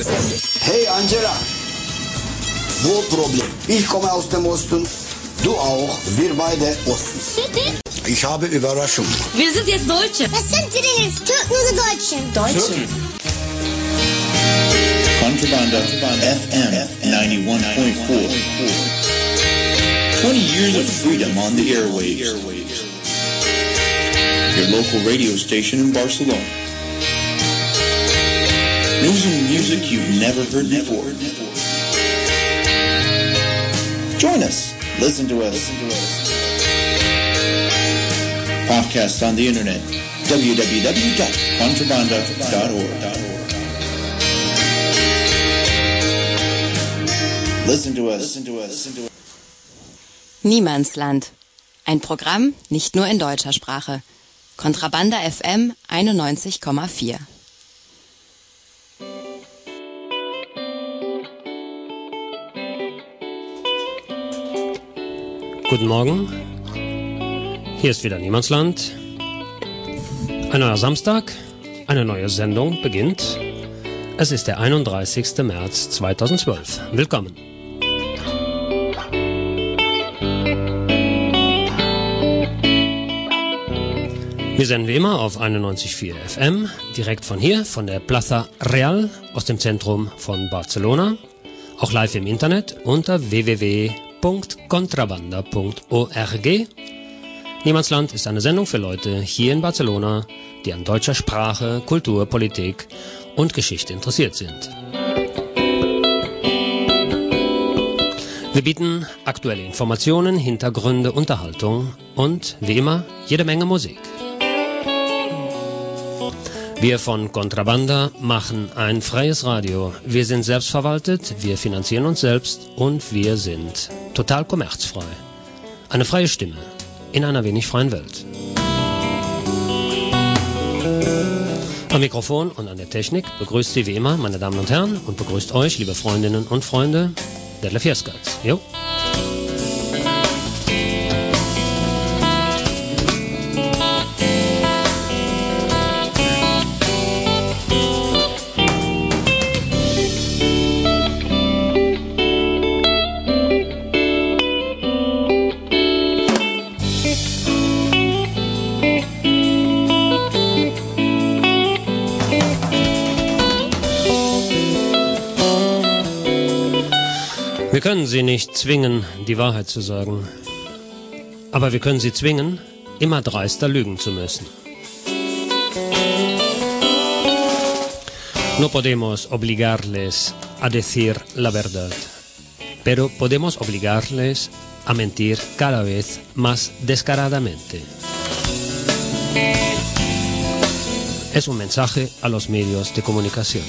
Hey Angela, wo Problem? Ich komme aus dem Osten, du auch, wir beide Ostens. Ich habe Überraschung. Wir sind jetzt Deutsche. Was sind wir denn jetzt? Türken oder Deutschen? Deutsche. Contrabanda FM 91.4. 20 years of freedom on the airwaves. Your local radio station in Barcelona. News and music you've never heard before. Join us. Listen to us. Podcasts on the internet. www.contrabanda.org. Listen to us. Niemandsland. Ein Programm nicht nur in deutscher Sprache. Kontrabanda FM 91,4. Guten Morgen. Hier ist wieder Niemandsland. Ein neuer Samstag, eine neue Sendung beginnt. Es ist der 31. März 2012. Willkommen. Wir senden wie immer auf 91,4 FM, direkt von hier, von der Plaza Real aus dem Zentrum von Barcelona. Auch live im Internet unter www.contrabanda.org. Niemandsland ist eine Sendung für Leute hier in Barcelona, die an deutscher Sprache, Kultur, Politik und Geschichte interessiert sind. Wir bieten aktuelle Informationen, Hintergründe, Unterhaltung und, wie immer, jede Menge Musik. Wir von Contrabanda machen ein freies Radio. Wir sind selbstverwaltet, wir finanzieren uns selbst und wir sind total kommerzfrei. Eine freie Stimme in einer wenig freien Welt. Am Mikrofon und an der Technik begrüßt Sie wie immer, meine Damen und Herren, und begrüßt euch, liebe Freundinnen und Freunde, Detlef Jeskaerts. Jo. Wir können sie nicht zwingen, die Wahrheit zu sagen. Aber wir können sie zwingen, immer dreister lügen zu müssen. No podemos obligarles a decir la verdad, pero podemos obligarles a mentir cada vez más descaradamente. Es un mensaje a los medios de comunicación.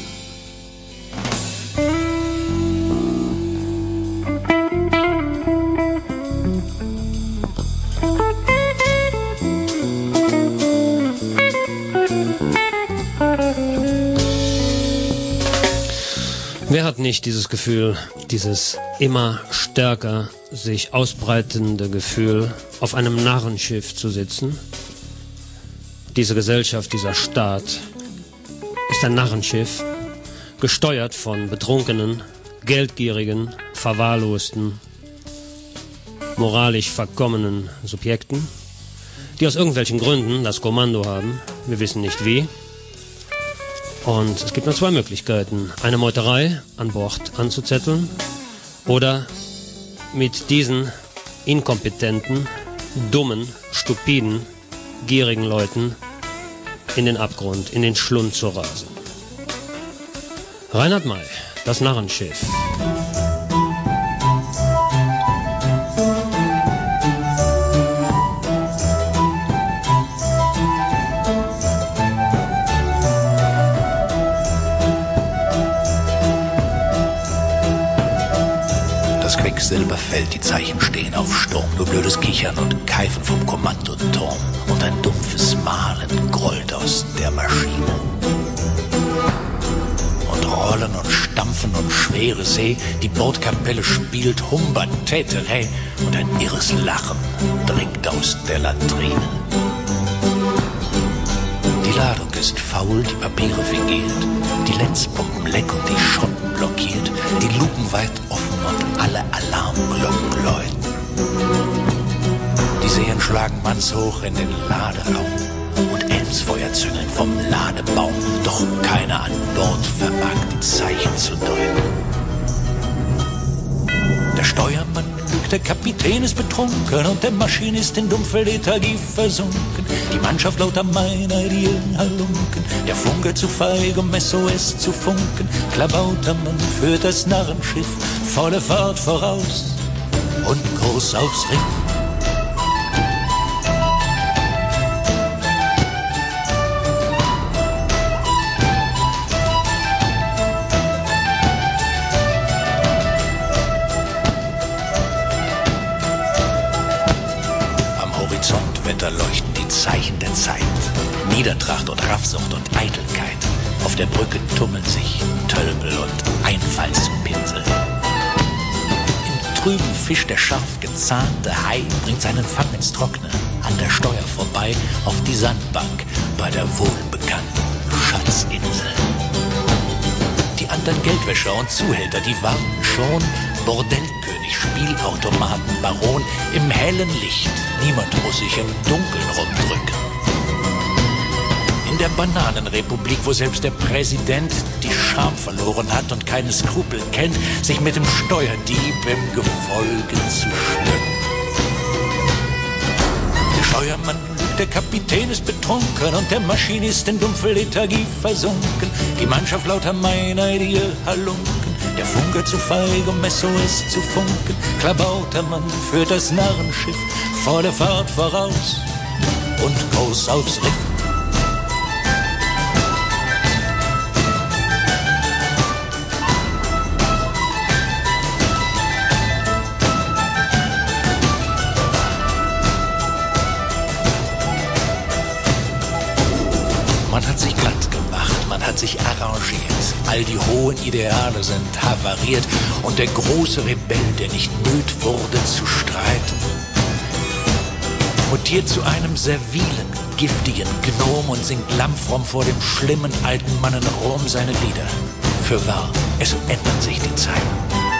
Wer hat nicht dieses Gefühl, dieses immer stärker sich ausbreitende Gefühl, auf einem Narrenschiff zu sitzen? Diese Gesellschaft, dieser Staat ist ein Narrenschiff, gesteuert von betrunkenen, geldgierigen, verwahrlosten, moralisch verkommenen Subjekten, die aus irgendwelchen Gründen das Kommando haben, wir wissen nicht wie. Und es gibt nur zwei Möglichkeiten, eine Meuterei an Bord anzuzetteln oder mit diesen inkompetenten, dummen, stupiden, gierigen Leuten in den Abgrund, in den Schlund zu rasen. Reinhard May, das Narrenschiff. Quecksilber fällt, die Zeichen stehen auf Sturm, nur blödes Kichern und Keifen vom Kommandoturm und ein dumpfes Mahlen grollt aus der Maschine. Und Rollen und Stampfen und schwere See, die Bordkapelle spielt Humba Täterä und ein irres Lachen dringt aus der Latrine. Die Ladung ist faul, die Papiere fingiert, die Lenzpumpen leck und die Schotten blockiert, die Luken weit offen und alle Alarmglocken läuten. Die Seen schlagen mannshoch in den Laderaum und Elmsfeuer züngeln vom Ladebaum, doch keiner an Bord vermag die Zeichen zu deuten. Der Steuermann lügt, der Kapitän ist betrunken und der Maschinist in dumpfe Lethargie versunken. Die Mannschaft lauter meineidigen Halunken, der Funke zu feig, um SOS zu funken. Klabautermann führt das Narrenschiff volle Fahrt voraus und groß aufs Riff. Da leuchten die Zeichen der Zeit, Niedertracht und Raffsucht und Eitelkeit. Auf der Brücke tummeln sich Tölpel und Einfallspinsel. Im Trüben fischt der scharf gezahnte Hai, bringt seinen Fang ins Trockene, an der Steuer vorbei, auf die Sandbank bei der wohlbekannten Schatzinsel. Die anderen Geldwäscher und Zuhälter, die warten schon. Bordellkönig, Spielautomaten, Baron, im hellen Licht. Niemand muss sich im Dunkeln rumdrücken. In der Bananenrepublik, wo selbst der Präsident die Scham verloren hat und keine Skrupel kennt, sich mit dem Steuerdieb im Gefolge zu schmücken. Der Steuermann lügt, der Kapitän ist betrunken und der Maschinist in dumpfe Lethargie versunken. Die Mannschaft lauter meineidige Halunken. Der Funke zu feig, um SOS zu funken. Klabautermann führt das Narrenschiff volle Fahrt voraus und groß aufs Riff. Man hat sich glatt gemacht, man hat sich arrangiert. All die hohen Ideale sind havariert und der große Rebell, der nicht müd wurde zu streiten, mutiert zu einem servilen, giftigen Gnom und singt lammfromm vor dem schlimmen alten Mann in Rom seine Lieder. Fürwahr, es ändern sich die Zeiten.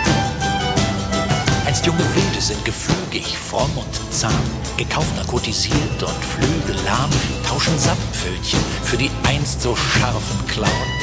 Einst junge Wilde sind gefügig, fromm und zahm, gekauft, narkotisiert und flügellahm, tauschen Samtpfötchen für die einst so scharfen Klauen.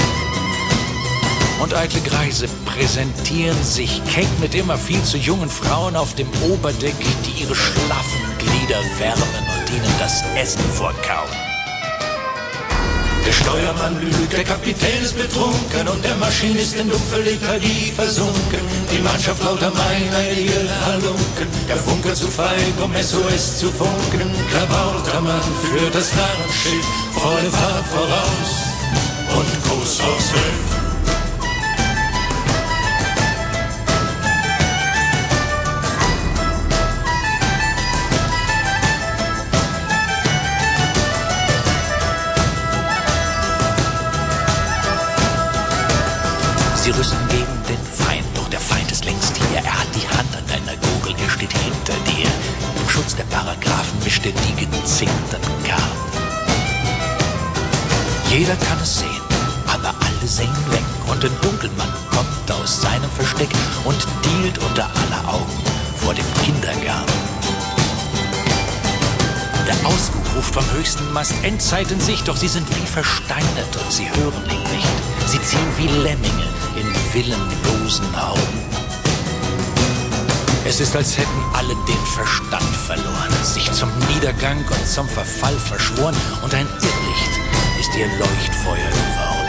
Und eitle Greise präsentieren sich keck mit immer viel zu jungen Frauen auf dem Oberdeck, die ihre schlaffen Glieder wärmen und ihnen das Essen vorkauen. Der Steuermann lügt, der Kapitän ist betrunken und der Maschinist in dumpfe Lethargie versunken. Die Mannschaft lauter meineidige Halunken, der Funke zu feig, um SOS zu funken. Klabautermann führt das Narrenschiff volle Fahrt voraus und groß aufs Riff. Sie rüsten gegen den Feind, doch der Feind ist längst hier. Er hat die Hand an deiner Gurgel, er steht hinter dir. Im Schutz der Paragraphen mischt er die gezinkten Karten. Jeder kann es sehen, aber alle sehen weg. Und ein Dunkelmann kommt aus seinem Versteck und dealt unter aller Augen vor dem Kindergarten. Der Ausruf ruft vom höchsten Mast Endzeit in Sicht, doch sie sind wie versteinert und sie hören ihn nicht. Sie ziehen wie Lemminge in willenlosen Augen. Es ist, als hätten alle den Verstand verloren, sich zum Niedergang und zum Verfall verschworen, und ein Irrlicht ist ihr Leuchtfeuer geworden.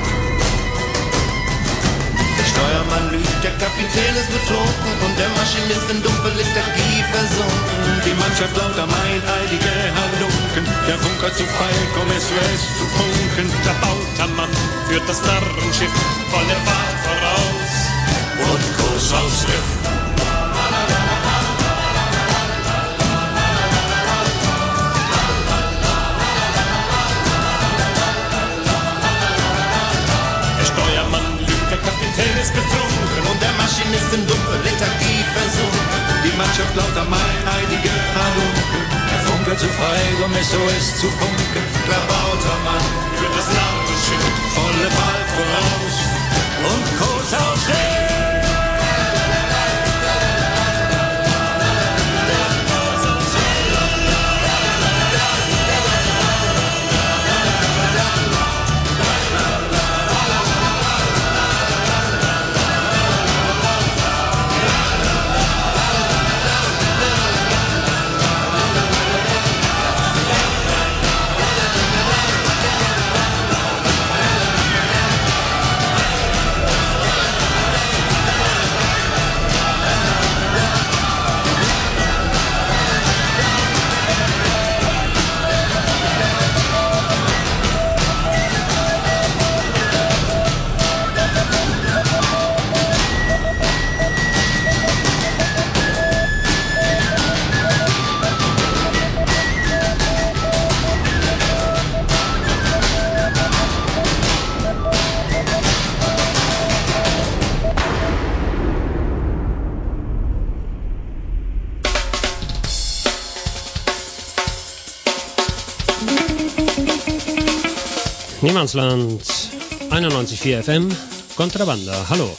Der Steuermann lügt, der Kapitän ist betrunken und der Maschinist in dumpfe Lethargie versunken. Die Mannschaft lauter meineidige Halunken, der Funker zu feig, um SOS zu funken. Der Bautermann führt das Narrenschiff volle Fahrt voraus und groß aufs Riff. Der Steuermann lügt, der Kapitän ist betrunken und der Maschinist in dumpfe Lethargie versunken. Die Mannschaft lauter meineidige Halunken, der Funke Funke zu feig, um SOS zu funken. Klabauter Mann führt das Narrenschiff volle Fahrt voraus und Kurs auf See. Niemandsland, 91,4 FM, Kontrabanda, hallo.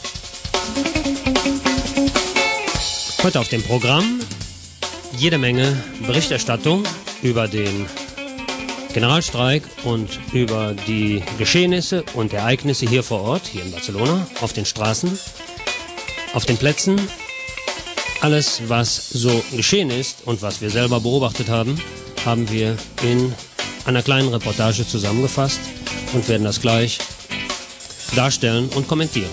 Heute auf dem Programm jede Menge Berichterstattung über den Generalstreik und über die Geschehnisse und Ereignisse hier vor Ort, hier in Barcelona, auf den Straßen, auf den Plätzen. Alles, was so geschehen ist und was wir selber beobachtet haben, haben wir in einer kleinen Reportage zusammengefasst und werden das gleich darstellen und kommentieren.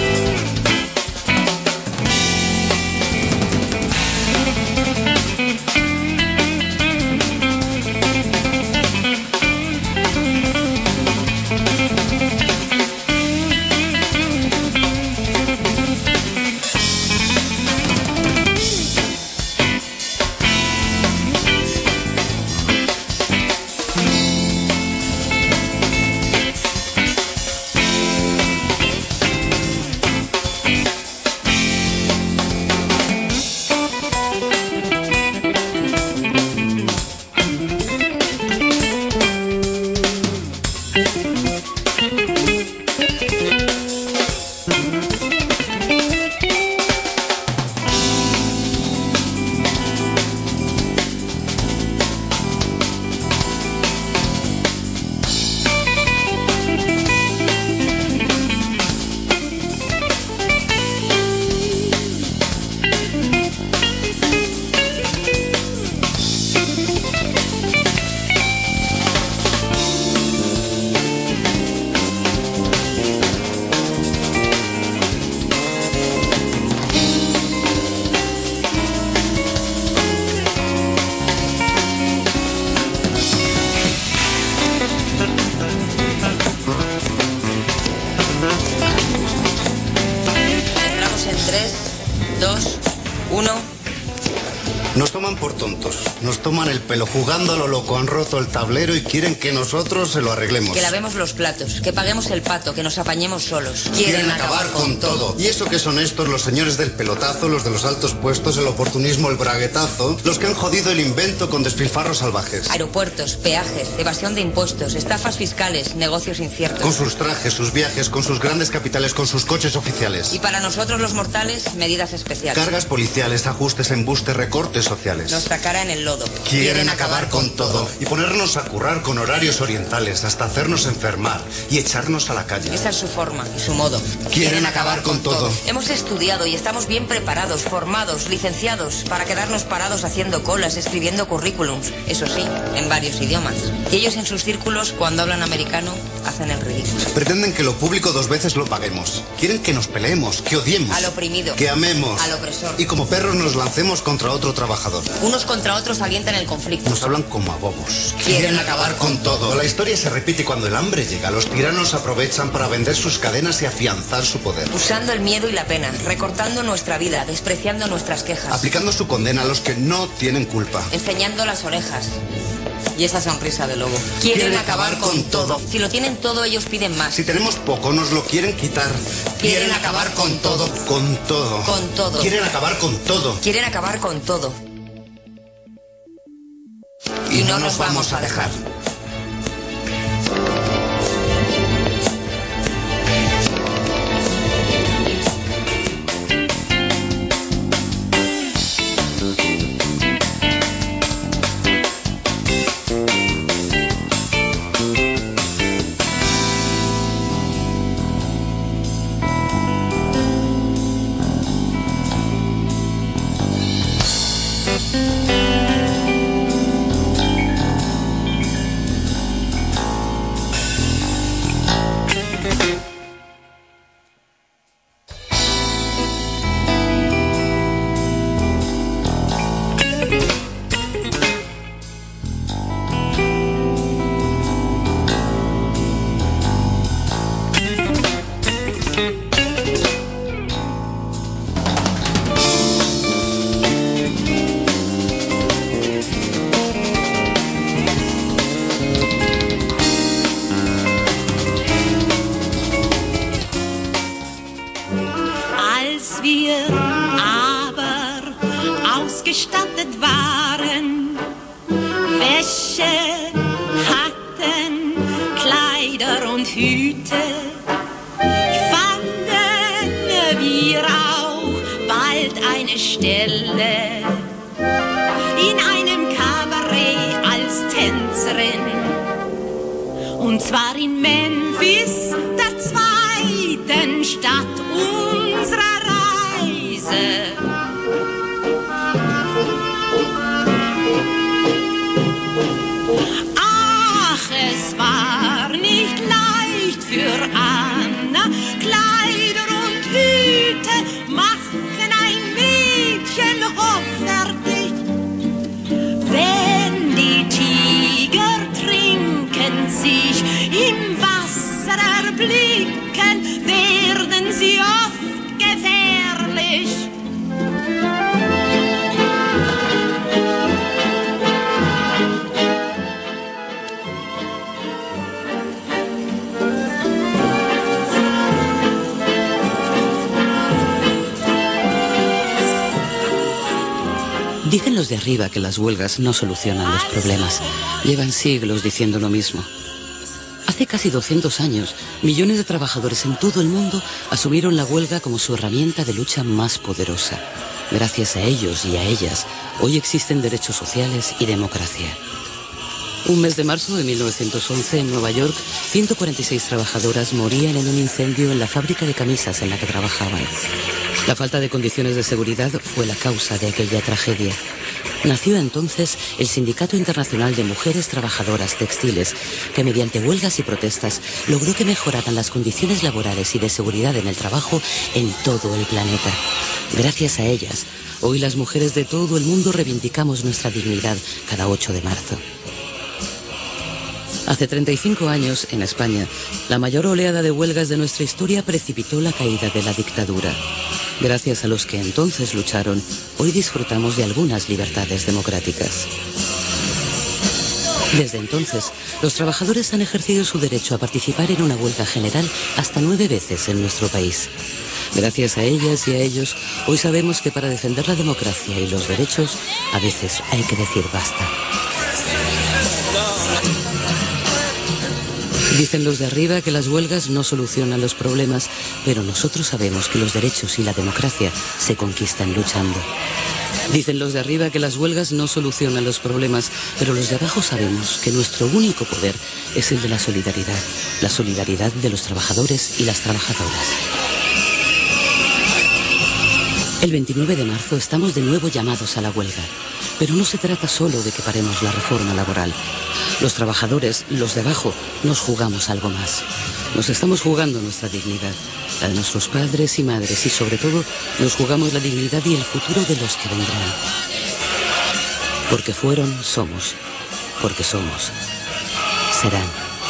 Pero jugando a lo loco, han roto el tablero y quieren que nosotros se lo arreglemos. Que lavemos los platos, que paguemos el pato, que nos apañemos solos. Quieren acabar con todo. ¿Y eso que son estos, los señores del pelotazo, los de los altos puestos, el oportunismo, el braguetazo? Los que han jodido el invento con despilfarros salvajes. Aeropuertos, peajes, evasión de impuestos, estafas fiscales, negocios inciertos. Con sus trajes, sus viajes, con sus grandes capitales, con sus coches oficiales. Y para nosotros los mortales, medidas especiales. Cargas policiales, ajustes, embustes, recortes sociales. Nuestra cara en el lodo. Quieren acabar con todo y ponernos a currar con horarios orientales hasta hacernos enfermar y echarnos a la calle. Esa es su forma y su modo. Quieren acabar con todo. Hemos estudiado y estamos bien preparados, formados, licenciados para quedarnos parados haciendo colas, escribiendo currículums, eso sí, en varios idiomas. Y ellos en sus círculos, cuando hablan americano, hacen el ridículo. Pretenden que lo público 2 veces lo paguemos. Quieren que nos peleemos, que odiemos, al oprimido, que amemos, al opresor. Y como perros nos lancemos contra otro trabajador. Unos contra otros alientan el conflicto. Nos hablan como a bobos. Quieren acabar con todo. La historia se repite cuando el hambre llega. Los tiranos aprovechan para vender sus cadenas y afianzar su poder. Usando el miedo y la pena, recortando nuestra vida, despreciando nuestras quejas. Aplicando su condena a los que no tienen culpa. Enseñando las orejas. Y esa sonrisa de lobo. Quieren acabar con todo. Si lo tienen todo, ellos piden más. Si tenemos poco, nos lo quieren quitar. Quieren acabar con todo. Con todo. Con todo. Quieren acabar con todo. Quieren acabar con todo. Y no nos vamos a dejar. Dicen los de arriba que las huelgas no solucionan los problemas. Llevan siglos diciendo lo mismo. Hace casi 200 años, millones de trabajadores en todo el mundo asumieron la huelga como su herramienta de lucha más poderosa. Gracias a ellos y a ellas, hoy existen derechos sociales y democracia. Un mes de marzo de 1911, en Nueva York, 146 trabajadoras morían en un incendio en la fábrica de camisas en la que trabajaban. La falta de condiciones de seguridad fue la causa de aquella tragedia. Nació entonces el Sindicato Internacional de Mujeres Trabajadoras Textiles, que mediante huelgas y protestas logró que mejoraran las condiciones laborales y de seguridad en el trabajo en todo el planeta. Gracias a ellas, hoy las mujeres de todo el mundo reivindicamos nuestra dignidad cada 8 de marzo. Hace 35 años, en España, la mayor oleada de huelgas de nuestra historia precipitó la caída de la dictadura. Gracias a los que entonces lucharon, hoy disfrutamos de algunas libertades democráticas. Desde entonces, los trabajadores han ejercido su derecho a participar en una huelga general hasta 9 veces en nuestro país. Gracias a ellas y a ellos, hoy sabemos que para defender la democracia y los derechos, a veces hay que decir basta. Dicen los de arriba que las huelgas no solucionan los problemas, pero nosotros sabemos que los derechos y la democracia se conquistan luchando. Dicen los de arriba que las huelgas no solucionan los problemas, pero los de abajo sabemos que nuestro único poder es el de la solidaridad de los trabajadores y las trabajadoras. El 29 de marzo estamos de nuevo llamados a la huelga, pero no se trata solo de que paremos la reforma laboral. Los trabajadores, los de abajo, nos jugamos algo más. Nos estamos jugando nuestra dignidad, la de nuestros padres y madres, y sobre todo nos jugamos la dignidad y el futuro de los que vendrán. Porque fueron, somos. Porque somos, serán.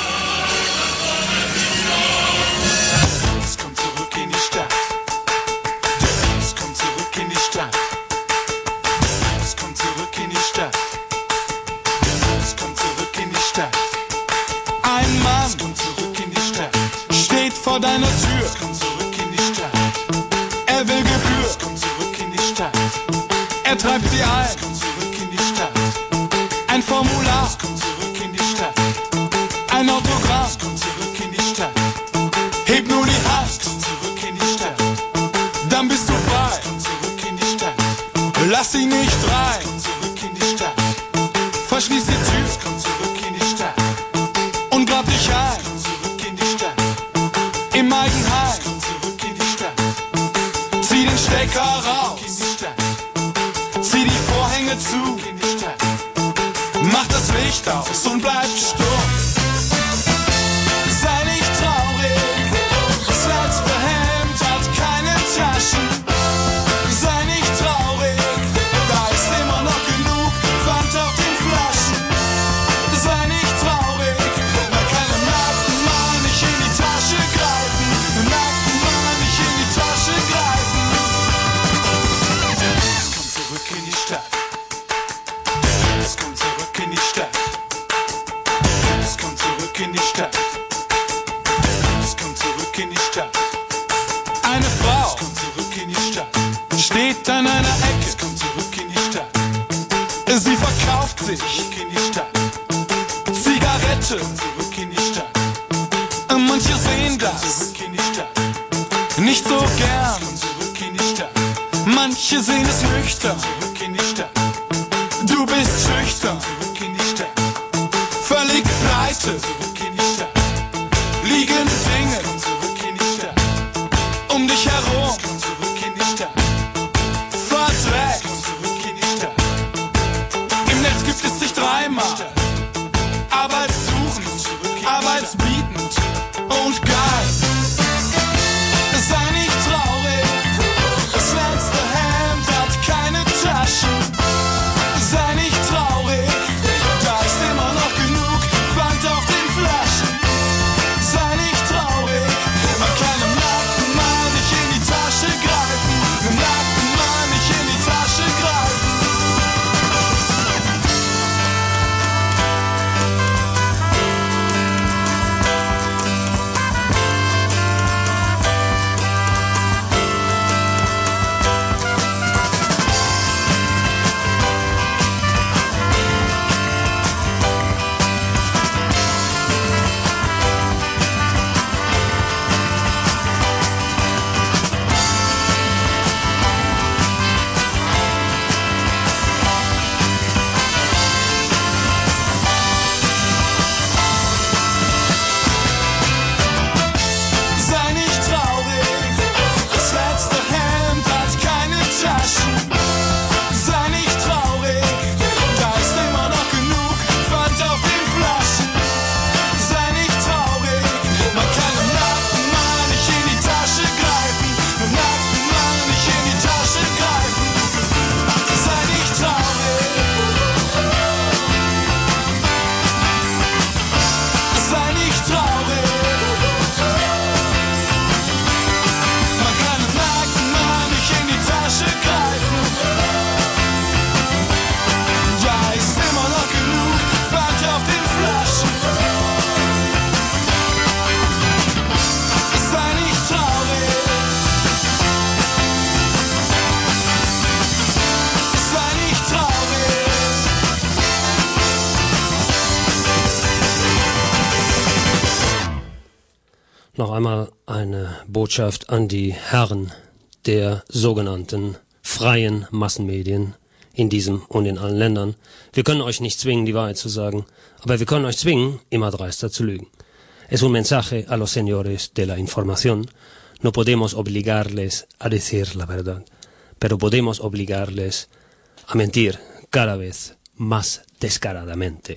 Vor deiner Tür, komm zurück in die Stadt. Er will Gebühr, komm zurück in die Stadt. Er treibt sie ein, komm zurück in die Stadt. Ein Formular. zu frei. Lass sie nicht rein. Verschließ die Tür. Und grab dich ein. Im Eigenheim. Zieh den Stecker raus. Zieh die Vorhänge zu. Mach das Licht aus und bleib stumm. Sei nicht traurig. Das letzte Hemd hat keine Taschen. Sei nicht traurig. Da ist immer noch genug Pfand auf den Flaschen. Sei nicht traurig. Man kann im nackten Mann nicht in die Tasche greifen. Im nackten Mann nicht in die Tasche greifen. Es kommt zurück in die Stadt. Es kommt zurück in die Stadt. Es kommt zurück in die Stadt. Es kommt zurück in die Stadt. Eine Frau kommt zurück in die Stadt. Steht an einer Ecke. Es kommt zurück in die Stadt. Sie verkauft sich zurück in die Stadt. Zigarette zurück in die Stadt. Manche sehen das zurück in die Stadt. Nicht so gern zurück in die Stadt. Manche sehen es nüchtern zurück in die Stadt. Du bist schüchtern zurück in die Stadt. Völlig pleite zurück in die Stadt. Liegen Dinge zurück in die Stadt. Um dich herum zurück in die Stadt. Verdreckt zurück in die Stadt. Im Netz gibt es dich dreimal. Arbeitssuchend, arbeitsbietend und geil. Sei nicht traurig. Das letzte Hemd hat keine Taschen. Sei nicht traurig. Da ist immer noch genug Pfand auf den Flaschen. Sei nicht traurig. Man kann im nackten Mann nicht in die Tasche greifen. Im nackten Mann nicht in die Tasche greifen. Sei nicht traurig. Das letzte Hemd hat keine Taschen. Sei nicht traurig. Da ist immer noch genug Pfand auf den Flaschen. Sei nicht traurig. Man kann im nackten Mann nicht in die Tasche greifen. Im nackten Mann nicht in die Tasche greifen. Sei nicht traurig. Sei nicht traurig. Man kann im nackten Mann nicht in die Tasche greifen. Da ist immer noch genug Pfand auf den Flaschen. Sei nicht traurig. Sei nicht traurig. Noch einmal eine Botschaft an die Herren der sogenannten freien Massenmedien in diesem und in allen Ländern. Wir können euch nicht zwingen, die Wahrheit zu sagen, aber wir können euch zwingen, immer dreister zu lügen. Es un mensaje a los señores de la información. No podemos obligarles a decir la verdad, pero podemos obligarles a mentir cada vez más descaradamente.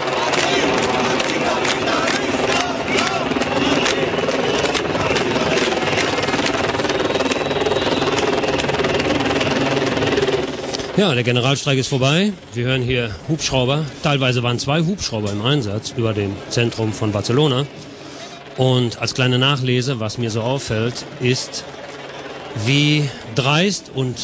Ja, der Generalstreik ist vorbei. Wir hören hier Hubschrauber. Teilweise waren 2 Hubschrauber im Einsatz über dem Zentrum von Barcelona. Und als kleine Nachlese, was mir so auffällt, ist, wie dreist und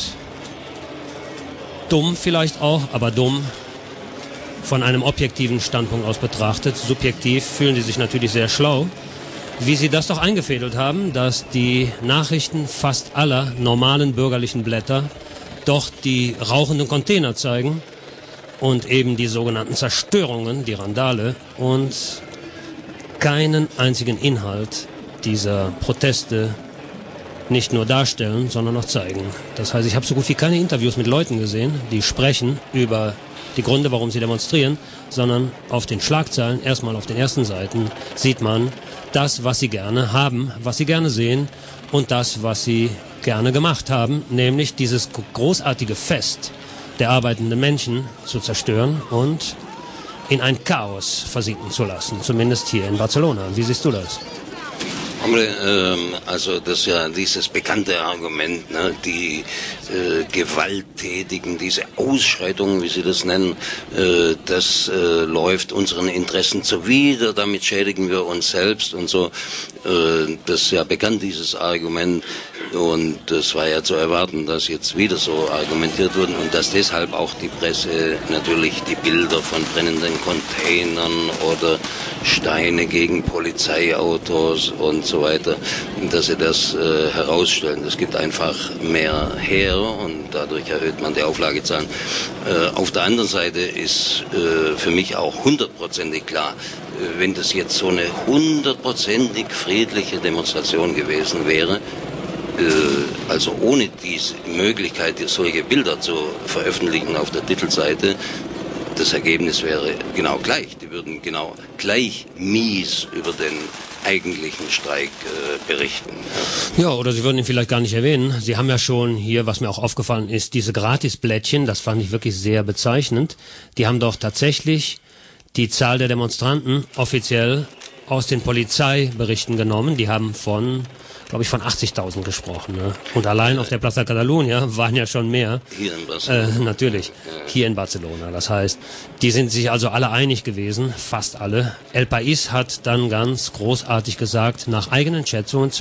dumm vielleicht auch, aber dumm von einem objektiven Standpunkt aus betrachtet. Subjektiv fühlen die sich natürlich sehr schlau, wie sie das doch eingefädelt haben, dass die Nachrichten fast aller normalen bürgerlichen Blätter doch die rauchenden Container zeigen und eben die sogenannten Zerstörungen, die Randale und keinen einzigen Inhalt dieser Proteste nicht nur darstellen, sondern auch zeigen. Das heißt, ich habe so gut wie keine Interviews mit Leuten gesehen, die sprechen über die Gründe, warum sie demonstrieren, sondern auf den Schlagzeilen, erstmal auf den ersten Seiten, sieht man das, was sie gerne haben, was sie gerne sehen und das, was sie gerne gemacht haben, nämlich dieses großartige Fest der arbeitenden Menschen zu zerstören und in ein Chaos versinken zu lassen, zumindest hier in Barcelona. Wie siehst du das? Also das ist ja dieses bekannte Argument, ne? Die Gewalttätigen, diese Ausschreitungen, wie sie das nennen, das läuft unseren Interessen zuwider, damit schädigen wir uns selbst und so. Das ist ja bekannt, dieses Argument, und das war ja zu erwarten, dass jetzt wieder so argumentiert wurde und dass deshalb auch die Presse natürlich die Bilder von brennenden Containern oder Steine gegen Polizeiautos und so weiter, dass sie das herausstellen. Es gibt einfach mehr her und dadurch erhöht man die Auflagezahlen. Auf der anderen Seite ist für mich auch 100%ig klar, wenn das jetzt so eine 100%ig friedliche Demonstration gewesen wäre, also ohne diese Möglichkeit, solche Bilder zu veröffentlichen auf der Titelseite, das Ergebnis wäre genau gleich. Die würden genau gleich mies über den eigentlichen Streik berichten. Ja, oder sie würden ihn vielleicht gar nicht erwähnen. Sie haben ja schon hier, was mir auch aufgefallen ist, diese Gratisblättchen, das fand ich wirklich sehr bezeichnend. Die haben doch tatsächlich die Zahl der Demonstranten offiziell aus den Polizeiberichten genommen. Die haben von 80.000 gesprochen. Ne? Und allein auf der Plaza Catalunya waren ja schon mehr. Hier in Barcelona. Natürlich, hier in Barcelona. Das heißt, die sind sich also alle einig gewesen, fast alle. El País hat dann ganz großartig gesagt, nach eigenen Schätzungen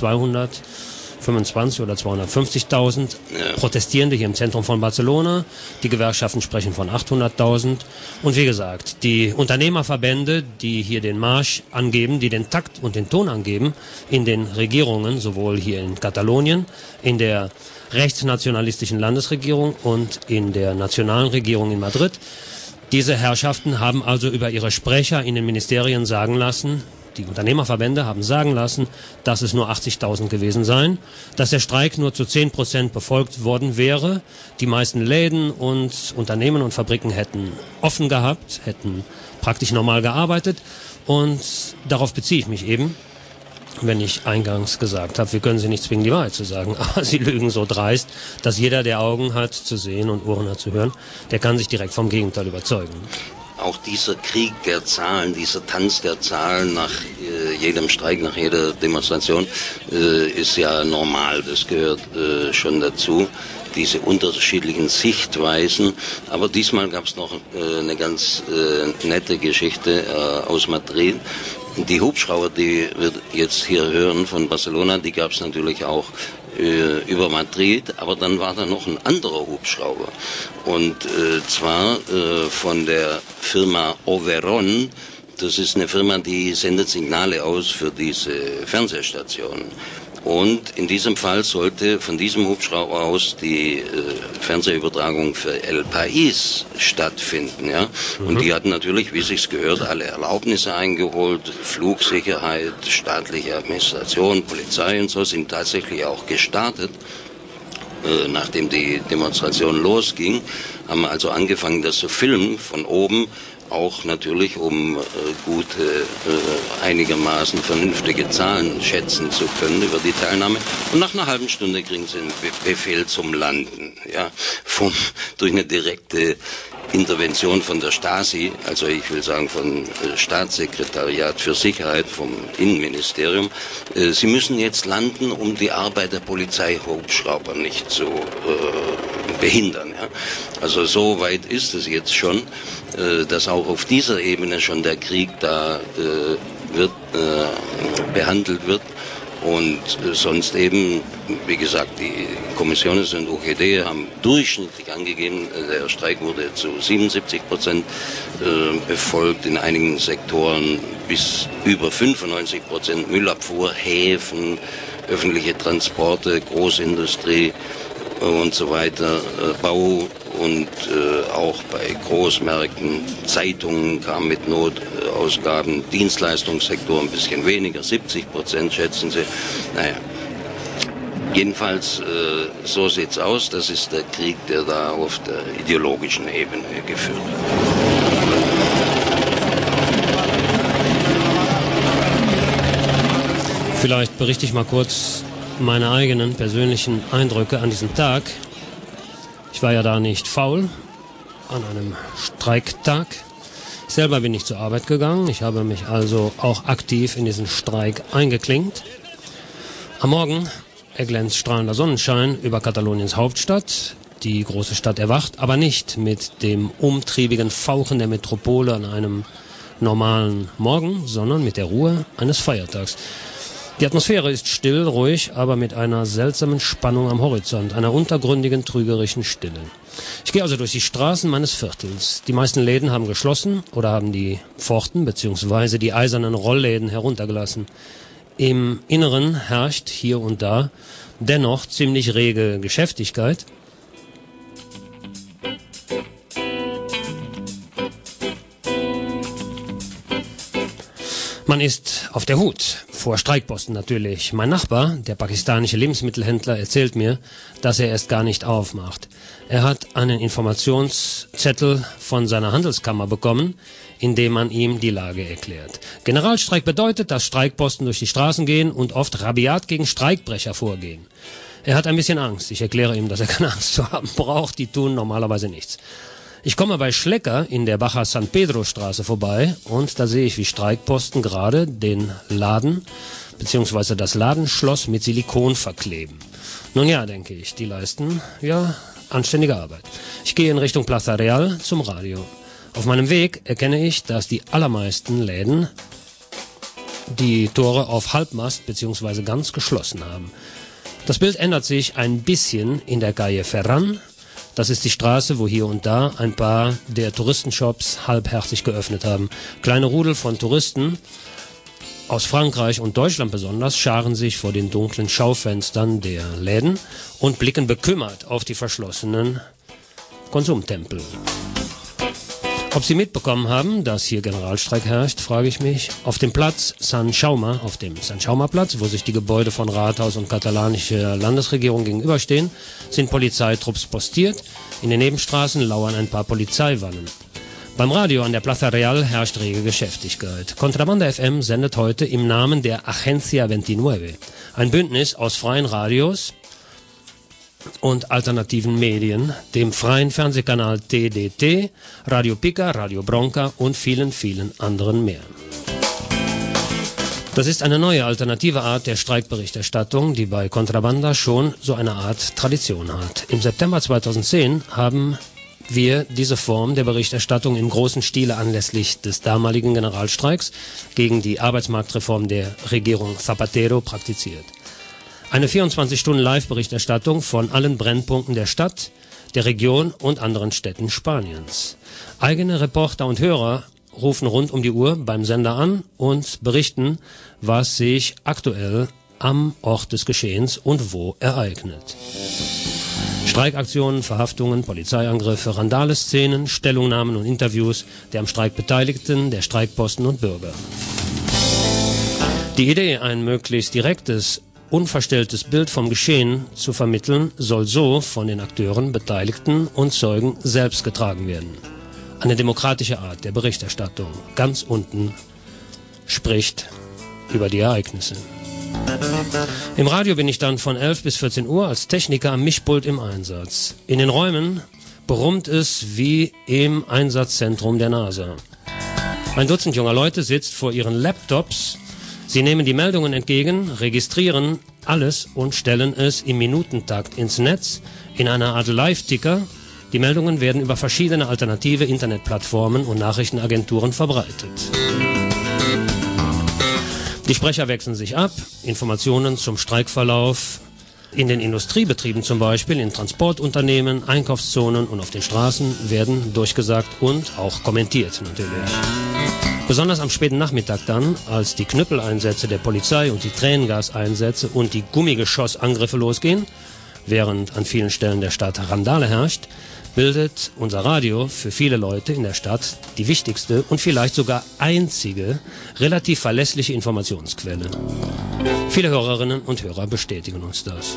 225 oder 250.000 Protestierende hier im Zentrum von Barcelona. Die Gewerkschaften sprechen von 800.000. Und wie gesagt, die Unternehmerverbände, die hier den Marsch angeben, die den Takt und den Ton angeben, in den Regierungen, sowohl hier in Katalonien, in der rechtsnationalistischen Landesregierung und in der nationalen Regierung in Madrid. Diese Herrschaften haben also über ihre Sprecher in den Ministerien sagen lassen, die Unternehmerverbände haben sagen lassen, dass es nur 80.000 gewesen seien, dass der Streik nur zu 10% befolgt worden wäre. Die meisten Läden und Unternehmen und Fabriken hätten offen gehabt, hätten praktisch normal gearbeitet. Und darauf beziehe ich mich eben, wenn ich eingangs gesagt habe, wir können sie nicht zwingen, die Wahrheit zu sagen, aber sie lügen so dreist, dass jeder, der Augen hat zu sehen und Ohren hat zu hören, der kann sich direkt vom Gegenteil überzeugen. Auch dieser Krieg der Zahlen, dieser Tanz der Zahlen nach jedem Streik, nach jeder Demonstration ist ja normal. Das gehört schon dazu, diese unterschiedlichen Sichtweisen. Aber diesmal gab es noch eine ganz nette Geschichte aus Madrid. Die Hubschrauber, die wir jetzt hier hören von Barcelona, die gab es natürlich auch über Madrid, aber dann war da noch ein anderer Hubschrauber und zwar von der Firma Overon. Das ist eine Firma, die sendet Signale aus für diese Fernsehstationen. Und in diesem Fall sollte von diesem Hubschrauber aus die Fernsehübertragung für El País stattfinden. Ja? Und die hatten natürlich, wie sich's gehört, alle Erlaubnisse eingeholt, Flugsicherheit, staatliche Administration, Polizei und so sind tatsächlich auch gestartet. Nachdem die Demonstration losging, haben wir also angefangen, das zu filmen von oben, auch natürlich, um gute, einigermaßen vernünftige Zahlen schätzen zu können über die Teilnahme. Und nach einer halben Stunde kriegen sie einen Befehl zum Landen, ja, durch eine direkte Intervention von der Stasi, also ich will sagen vom Staatssekretariat für Sicherheit, vom Innenministerium. Sie müssen jetzt landen, um die Arbeit der Polizeihubschrauber nicht zu behindern. Ja. Also so weit ist es jetzt schon, dass auch auf dieser Ebene schon der Krieg da behandelt wird. Und sonst eben, wie gesagt, die Kommissionen und UGD haben durchschnittlich angegeben, der Streik wurde zu 77% befolgt, in einigen Sektoren bis über 95%, Müllabfuhr, Häfen, öffentliche Transporte, Großindustrie und so weiter, Bau und auch bei Großmärkten, Zeitungen kamen mit Notausgaben, Dienstleistungssektor ein bisschen weniger, 70% schätzen sie. Naja, Jedenfalls, so sieht's aus. Das ist der Krieg, der da auf der ideologischen Ebene geführt wird. Vielleicht berichte ich mal kurz meine eigenen persönlichen Eindrücke an diesem Tag. Ich war ja da nicht faul, an einem Streiktag. Ich selber bin nicht zur Arbeit gegangen. Ich habe mich also auch aktiv in diesen Streik eingeklinkt. Am Morgen erglänzt strahlender Sonnenschein über Kataloniens Hauptstadt. Die große Stadt erwacht, aber nicht mit dem umtriebigen Fauchen der Metropole an einem normalen Morgen, sondern mit der Ruhe eines Feiertags. Die Atmosphäre ist still, ruhig, aber mit einer seltsamen Spannung am Horizont, einer untergründigen, trügerischen Stille. Ich gehe also durch die Straßen meines Viertels. Die meisten Läden haben geschlossen oder haben die Pforten bzw. die eisernen Rollläden heruntergelassen. Im Inneren herrscht hier und da dennoch ziemlich rege Geschäftigkeit. Man ist auf der Hut, vor Streikposten natürlich. Mein Nachbar, der pakistanische Lebensmittelhändler, erzählt mir, dass er erst gar nicht aufmacht. Er hat einen Informationszettel von seiner Handelskammer bekommen, in dem man ihm die Lage erklärt. Generalstreik bedeutet, dass Streikposten durch die Straßen gehen und oft rabiat gegen Streikbrecher vorgehen. Er hat ein bisschen Angst. Ich erkläre ihm, dass er keine Angst zu haben braucht. Die tun normalerweise nichts. Ich komme bei Schlecker in der Baja San Pedro Straße vorbei und da sehe ich, wie Streikposten gerade den Laden bzw. das Ladenschloss mit Silikon verkleben. Nun ja, denke ich, die leisten, anständige Arbeit. Ich gehe in Richtung Plaza Real zum Radio. Auf meinem Weg erkenne ich, dass die allermeisten Läden die Tore auf Halbmast bzw. ganz geschlossen haben. Das Bild ändert sich ein bisschen in der Calle Ferran. Das ist die Straße, wo hier und da ein paar der Touristenshops halbherzig geöffnet haben. Kleine Rudel von Touristen aus Frankreich und Deutschland besonders scharen sich vor den dunklen Schaufenstern der Läden und blicken bekümmert auf die verschlossenen Konsumtempel. Ob sie mitbekommen haben, dass hier Generalstreik herrscht, frage ich mich. Auf dem Platz San Jaume, auf dem San Jaume-Platz, wo sich die Gebäude von Rathaus und katalanischer Landesregierung gegenüberstehen, sind Polizeitrupps postiert. In den Nebenstraßen lauern ein paar Polizeiwannen. Beim Radio an der Plaza Real herrscht rege Geschäftigkeit. Contrabanda FM sendet heute im Namen der Agencia 29, ein Bündnis aus freien Radios und alternativen Medien, dem freien Fernsehkanal TDT, Radio Pica, Radio Bronca und vielen, vielen anderen mehr. Das ist eine neue alternative Art der Streikberichterstattung, die bei Contrabanda schon so eine Art Tradition hat. Im September 2010 haben wir diese Form der Berichterstattung im großen Stile anlässlich des damaligen Generalstreiks gegen die Arbeitsmarktreform der Regierung Zapatero praktiziert. Eine 24-Stunden-Live-Berichterstattung von allen Brennpunkten der Stadt, der Region und anderen Städten Spaniens. Eigene Reporter und Hörer rufen rund um die Uhr beim Sender an und berichten, was sich aktuell am Ort des Geschehens und wo ereignet. Streikaktionen, Verhaftungen, Polizeiangriffe, Randale-Szenen, Stellungnahmen und Interviews der am Streik Beteiligten, der Streikposten und Bürger. Die Idee, ein möglichst direktes, unverstelltes Bild vom Geschehen zu vermitteln, soll so von den Akteuren, Beteiligten und Zeugen selbst getragen werden. Eine demokratische Art der Berichterstattung. Ganz unten spricht über die Ereignisse. Im Radio bin ich dann von 11 bis 14 Uhr als Techniker am Mischpult im Einsatz. In den Räumen brummt es wie im Einsatzzentrum der NASA. Ein Dutzend junger Leute sitzt vor ihren Laptops. Sie nehmen die Meldungen entgegen, registrieren alles und stellen es im Minutentakt ins Netz in einer Art Live-Ticker. Die Meldungen werden über verschiedene alternative Internetplattformen und Nachrichtenagenturen verbreitet. Die Sprecher wechseln sich ab, Informationen zum Streikverlauf in den Industriebetrieben zum Beispiel, in Transportunternehmen, Einkaufszonen und auf den Straßen werden durchgesagt und auch kommentiert natürlich. Besonders am späten Nachmittag dann, als die Knüppeleinsätze der Polizei und die Tränengaseinsätze und die Gummigeschossangriffe losgehen, während an vielen Stellen der Stadt Randale herrscht, bildet unser Radio für viele Leute in der Stadt die wichtigste und vielleicht sogar einzige relativ verlässliche Informationsquelle. Viele Hörerinnen und Hörer bestätigen uns das.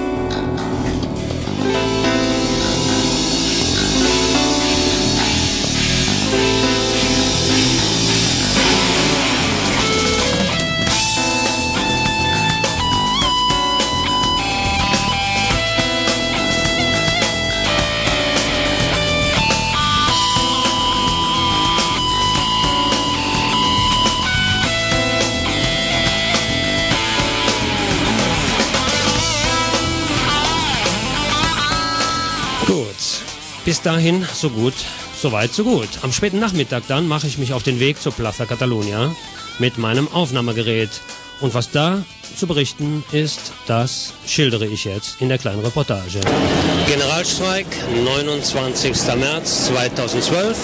Bis dahin, so gut, so weit, so gut. Am späten Nachmittag dann mache ich mich auf den Weg zur Plaza Catalunya mit meinem Aufnahmegerät. Und was da zu berichten ist, das schildere ich jetzt in der kleinen Reportage. Generalstreik, 29. März 2012.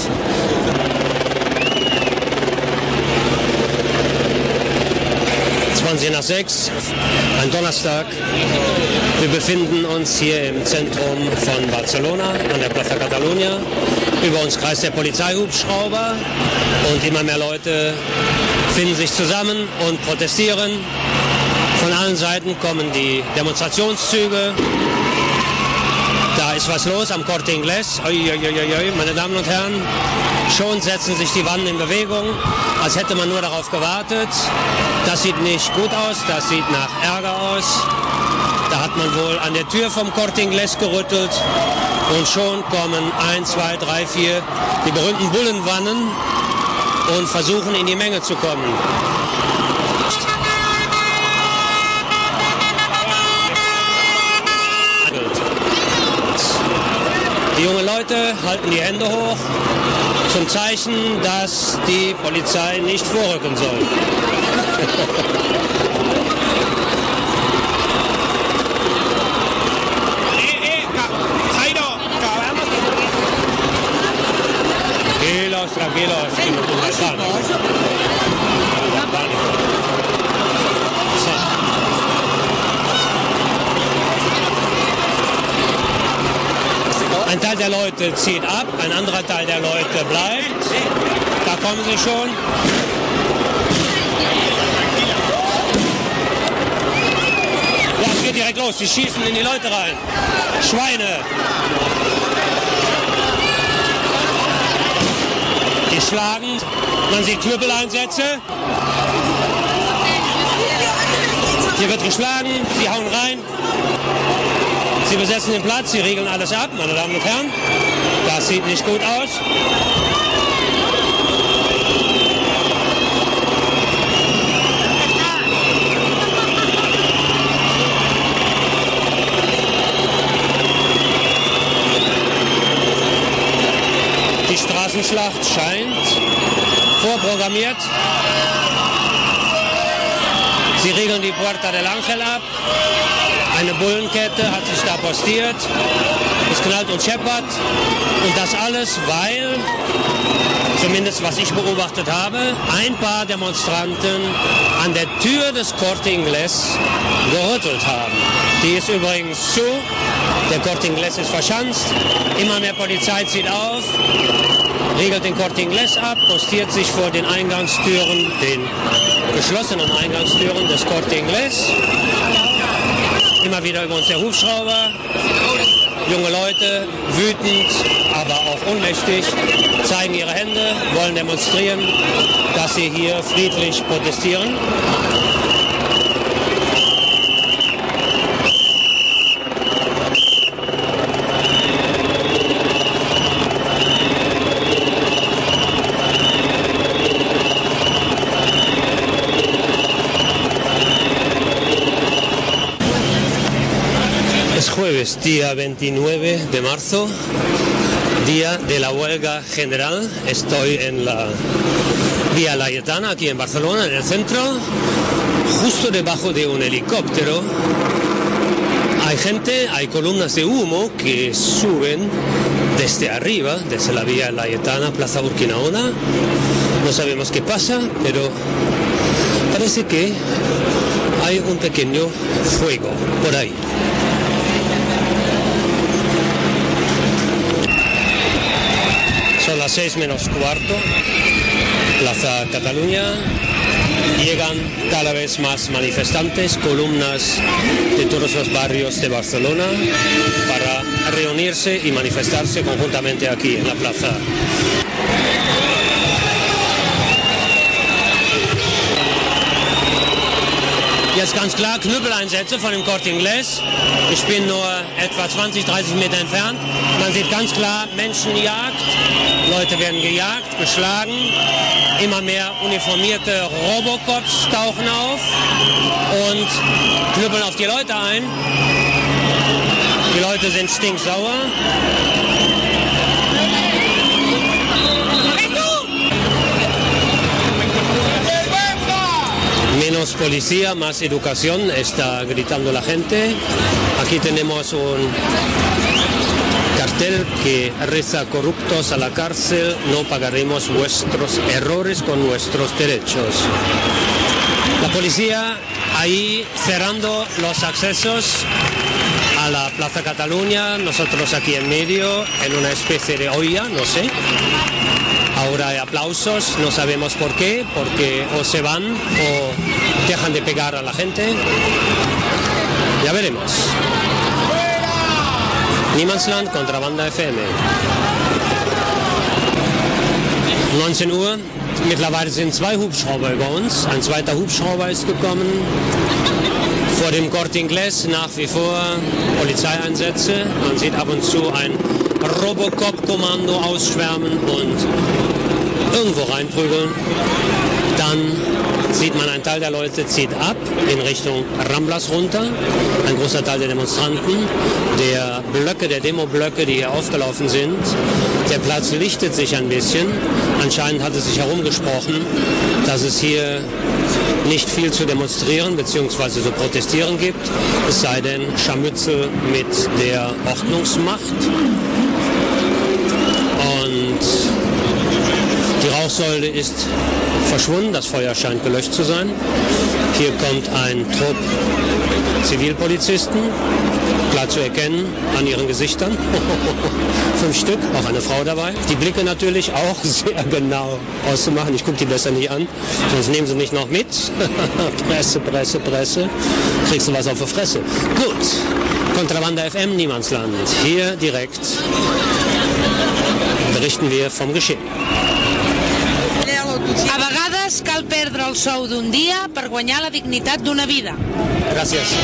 Nach 6, ein Donnerstag. Wir befinden uns hier im Zentrum von Barcelona, an der Plaza Catalunya. Über uns kreist der Polizeihubschrauber und immer mehr Leute finden sich zusammen und protestieren. Von allen Seiten kommen die Demonstrationszüge. Da ist was los am Corte Inglés. Meine Damen und Herren, schon setzen sich die Wannen in Bewegung, als hätte man nur darauf gewartet. Das sieht nicht gut aus, das sieht nach Ärger aus. Da hat man wohl an der Tür vom Corte Inglés gerüttelt und schon kommen 1, 2, 3, 4 die berühmten Bullenwannen und versuchen in die Menge zu kommen. Die jungen Leute halten die Hände hoch zum Zeichen, dass die Polizei nicht vorrücken soll. Tranquilos, que no ponga sano. Ein Teil der Leute zieht ab, ein anderer Teil der Leute bleibt. Da kommen sie schon. Ja, es geht direkt los. Sie schießen in die Leute rein. Schweine. Die schlagen. Man sieht Knüppeleinsätze. Hier wird geschlagen. Sie hauen rein. Sie besetzen den Platz, sie riegeln alles ab, meine Damen und Herren. Das sieht nicht gut aus. Die Straßenschlacht scheint vorprogrammiert. Sie riegeln die Puerta del Ángel ab. Eine Bullenkette hat sich da postiert, es knallt und scheppert und das alles, weil, zumindest was ich beobachtet habe, ein paar Demonstranten an der Tür des Corte Inglés gerüttelt haben. Die ist übrigens zu, der Corte Inglés ist verschanzt, immer mehr Polizei zieht auf, riegelt den Corte Inglés ab, postiert sich vor den Eingangstüren, den geschlossenen Eingangstüren des Corte Inglés. Immer wieder über uns der Hubschrauber, junge Leute, wütend, aber auch ohnmächtig, zeigen ihre Hände, wollen demonstrieren, dass sie hier friedlich protestieren. Jueves, día 29 de marzo, día de la huelga general. Estoy en la Vía Laietana, aquí en Barcelona, en el centro, justo debajo de un helicóptero. Hay gente, hay columnas de humo que suben desde arriba, desde la Vía Laietana, Plaza Urquinaona. No sabemos qué pasa, pero parece que hay un pequeño fuego por ahí. las 6:45, Plaza Cataluña. Llegan cada vez más manifestantes, columnas de todos los barrios de Barcelona para reunirse y manifestarse conjuntamente aquí en la plaza. Jetzt ganz klar Knüppeleinsätze von dem Corte Inglés. Ich bin nur etwa 20, 30 Meter entfernt. Man sieht ganz klar Menschenjagd. Leute werden gejagt, geschlagen. Immer mehr uniformierte Robocops tauchen auf und knüppeln auf die Leute ein. Die Leute sind stinksauer. Menos policía, más educación, está gritando la gente. Aquí tenemos un cartel que reza: corruptos a la cárcel, no pagaremos vuestros errores con nuestros derechos. La policía ahí cerrando los accesos a la Plaza Cataluña, nosotros aquí en medio, en una especie de olla, no sé. Ahora hay aplausos, no sabemos por qué, porque o se van o dejan de pegar a la gente. Ya veremos. Niemandsland, Kontrabanda FM. 19 Uhr. Mittlerweile sind 2 Hubschrauber über uns. Ein zweiter Hubschrauber ist gekommen. Vor dem Corte Inglés nach wie vor Polizeieinsätze. Man sieht ab und zu ein Robocop-Kommando ausschwärmen und irgendwo reinprügeln. Dann sieht man, ein Teil der Leute zieht ab in Richtung Ramblas runter. Ein großer Teil der Demonstranten, der Blöcke, der Demoblöcke, die hier aufgelaufen sind. Der Platz lichtet sich ein bisschen. Anscheinend hat es sich herumgesprochen, dass es hier nicht viel zu demonstrieren bzw. zu protestieren gibt, es sei denn Scharmützel mit der Ordnungsmacht. Und die Rauchsäule ist verschwunden, das Feuer scheint gelöscht zu sein. Hier kommt ein Trupp Zivilpolizisten, klar zu erkennen an ihren Gesichtern. 5 Stück, auch eine Frau dabei. Die Blicke natürlich auch sehr genau auszumachen. Ich gucke die besser nicht an, sonst nehmen sie mich noch mit. Presse, Presse, Presse. Kriegst du was auf die Fresse. Gut, Kontrabanda FM, Niemandsland. Hier direkt berichten wir vom Geschehen. A vegades cal perdre el sou d'un dia per guanyar la dignitat d'una vida. Gràcies.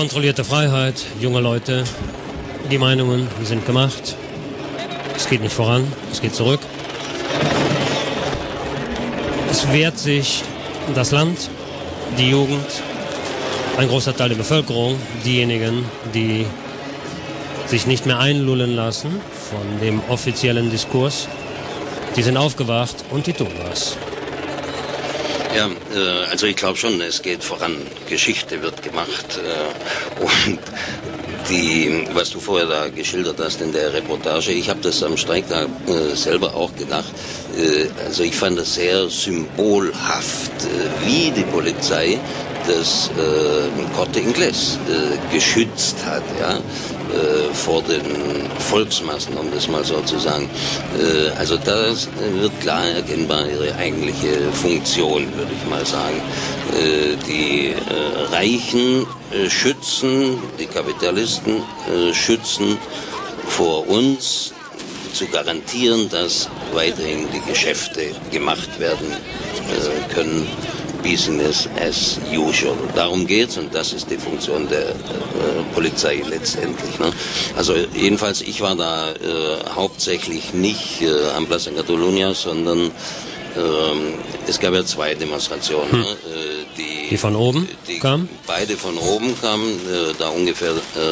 Kontrollierte Freiheit, junge Leute, die Meinungen sind gemacht. Es geht nicht voran, es geht zurück. Es wehrt sich das Land, die Jugend, ein großer Teil der Bevölkerung, diejenigen, die sich nicht mehr einlullen lassen von dem offiziellen Diskurs. Die sind aufgewacht und die tun was. Ja, also ich glaube schon, es geht voran. Geschichte wird gemacht und was du vorher da geschildert hast in der Reportage, ich habe das am Streiktag selber auch gedacht. Also ich fand das sehr symbolhaft, wie die Polizei das Corte Inglés geschützt hat, ja, vor den Volksmassen, um das mal so zu sagen. Also das wird klar erkennbar ihre eigentliche Funktion, würde ich mal sagen. Die Reichen schützen, die Kapitalisten schützen vor uns, zu garantieren, dass weiterhin die Geschäfte gemacht werden können. Business as usual. Darum geht's und das ist die Funktion der Polizei letztendlich. Ne? Also jedenfalls, ich war da hauptsächlich nicht am Plaza Catalunya, sondern es gab ja zwei Demonstrationen. Die von oben kamen? Beide von oben kamen, da ungefähr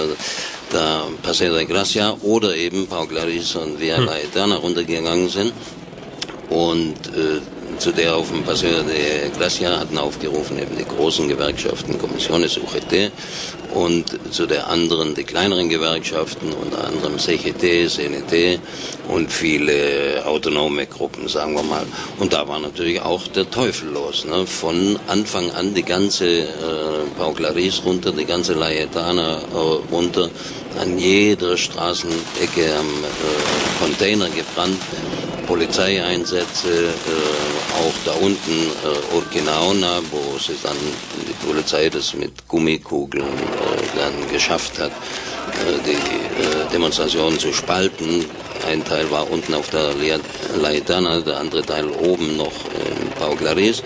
da Paseo de Gracia oder eben Pau Claris und Via Laetana runtergegangen sind. Und zu der auf dem Paseo de Gracia hatten aufgerufen eben die großen Gewerkschaften, Comisiones, UGT, und zu der anderen die kleineren Gewerkschaften, unter anderem CGT, CNT und viele autonome Gruppen, sagen wir mal. Und da war natürlich auch der Teufel los. Ne? Von Anfang an die ganze Pau Claris runter, die ganze Laetana runter, an jeder Straßenecke am Container gebrannt. Polizeieinsätze, auch da unten Urquinaona, wo sie dann die Polizei das mit Gummikugeln dann geschafft hat, die Demonstrationen zu spalten. Ein Teil war unten auf der Laetana, der andere Teil oben noch in Pau Claris.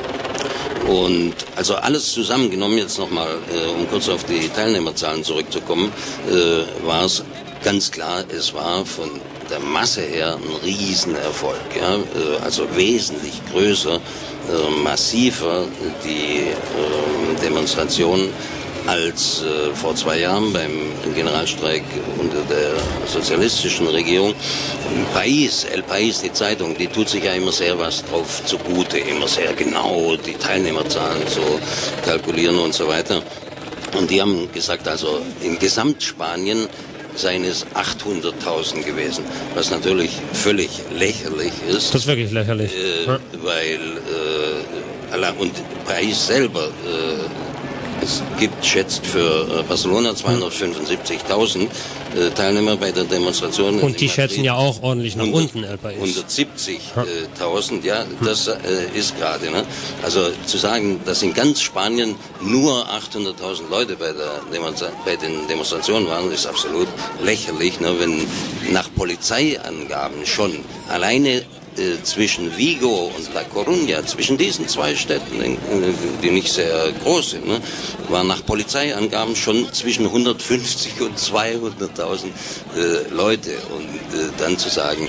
Und also alles zusammengenommen, jetzt nochmal, um kurz auf die Teilnehmerzahlen zurückzukommen, war es ganz klar, es war von der Masse her ein Riesenerfolg, ja? Also wesentlich größer, massiver die Demonstration als vor 2 Jahren beim Generalstreik unter der sozialistischen Regierung. El País, die Zeitung, die tut sich ja immer sehr was drauf zugute, immer sehr genau die Teilnehmerzahlen zu kalkulieren und so weiter. Und die haben gesagt, also in Gesamtspanien seien es 800.000 gewesen, was natürlich völlig lächerlich ist. Das ist wirklich lächerlich. Weil und País selber es schätzt für Barcelona 275.000 Teilnehmer bei der Demonstration. Und die schätzen ja auch ordentlich nach unten, El País. 170.000, ja, das ist gerade. Ne? Also zu sagen, dass in ganz Spanien nur 800.000 Leute bei den Demonstrationen waren, ist absolut lächerlich. Ne? Wenn nach Polizeiangaben schon alleine zwischen Vigo und La Coruña, zwischen diesen 2 Städten, die nicht sehr groß sind, ne, waren nach Polizeiangaben schon zwischen 150 und 200.000 Leute. Und dann zu sagen,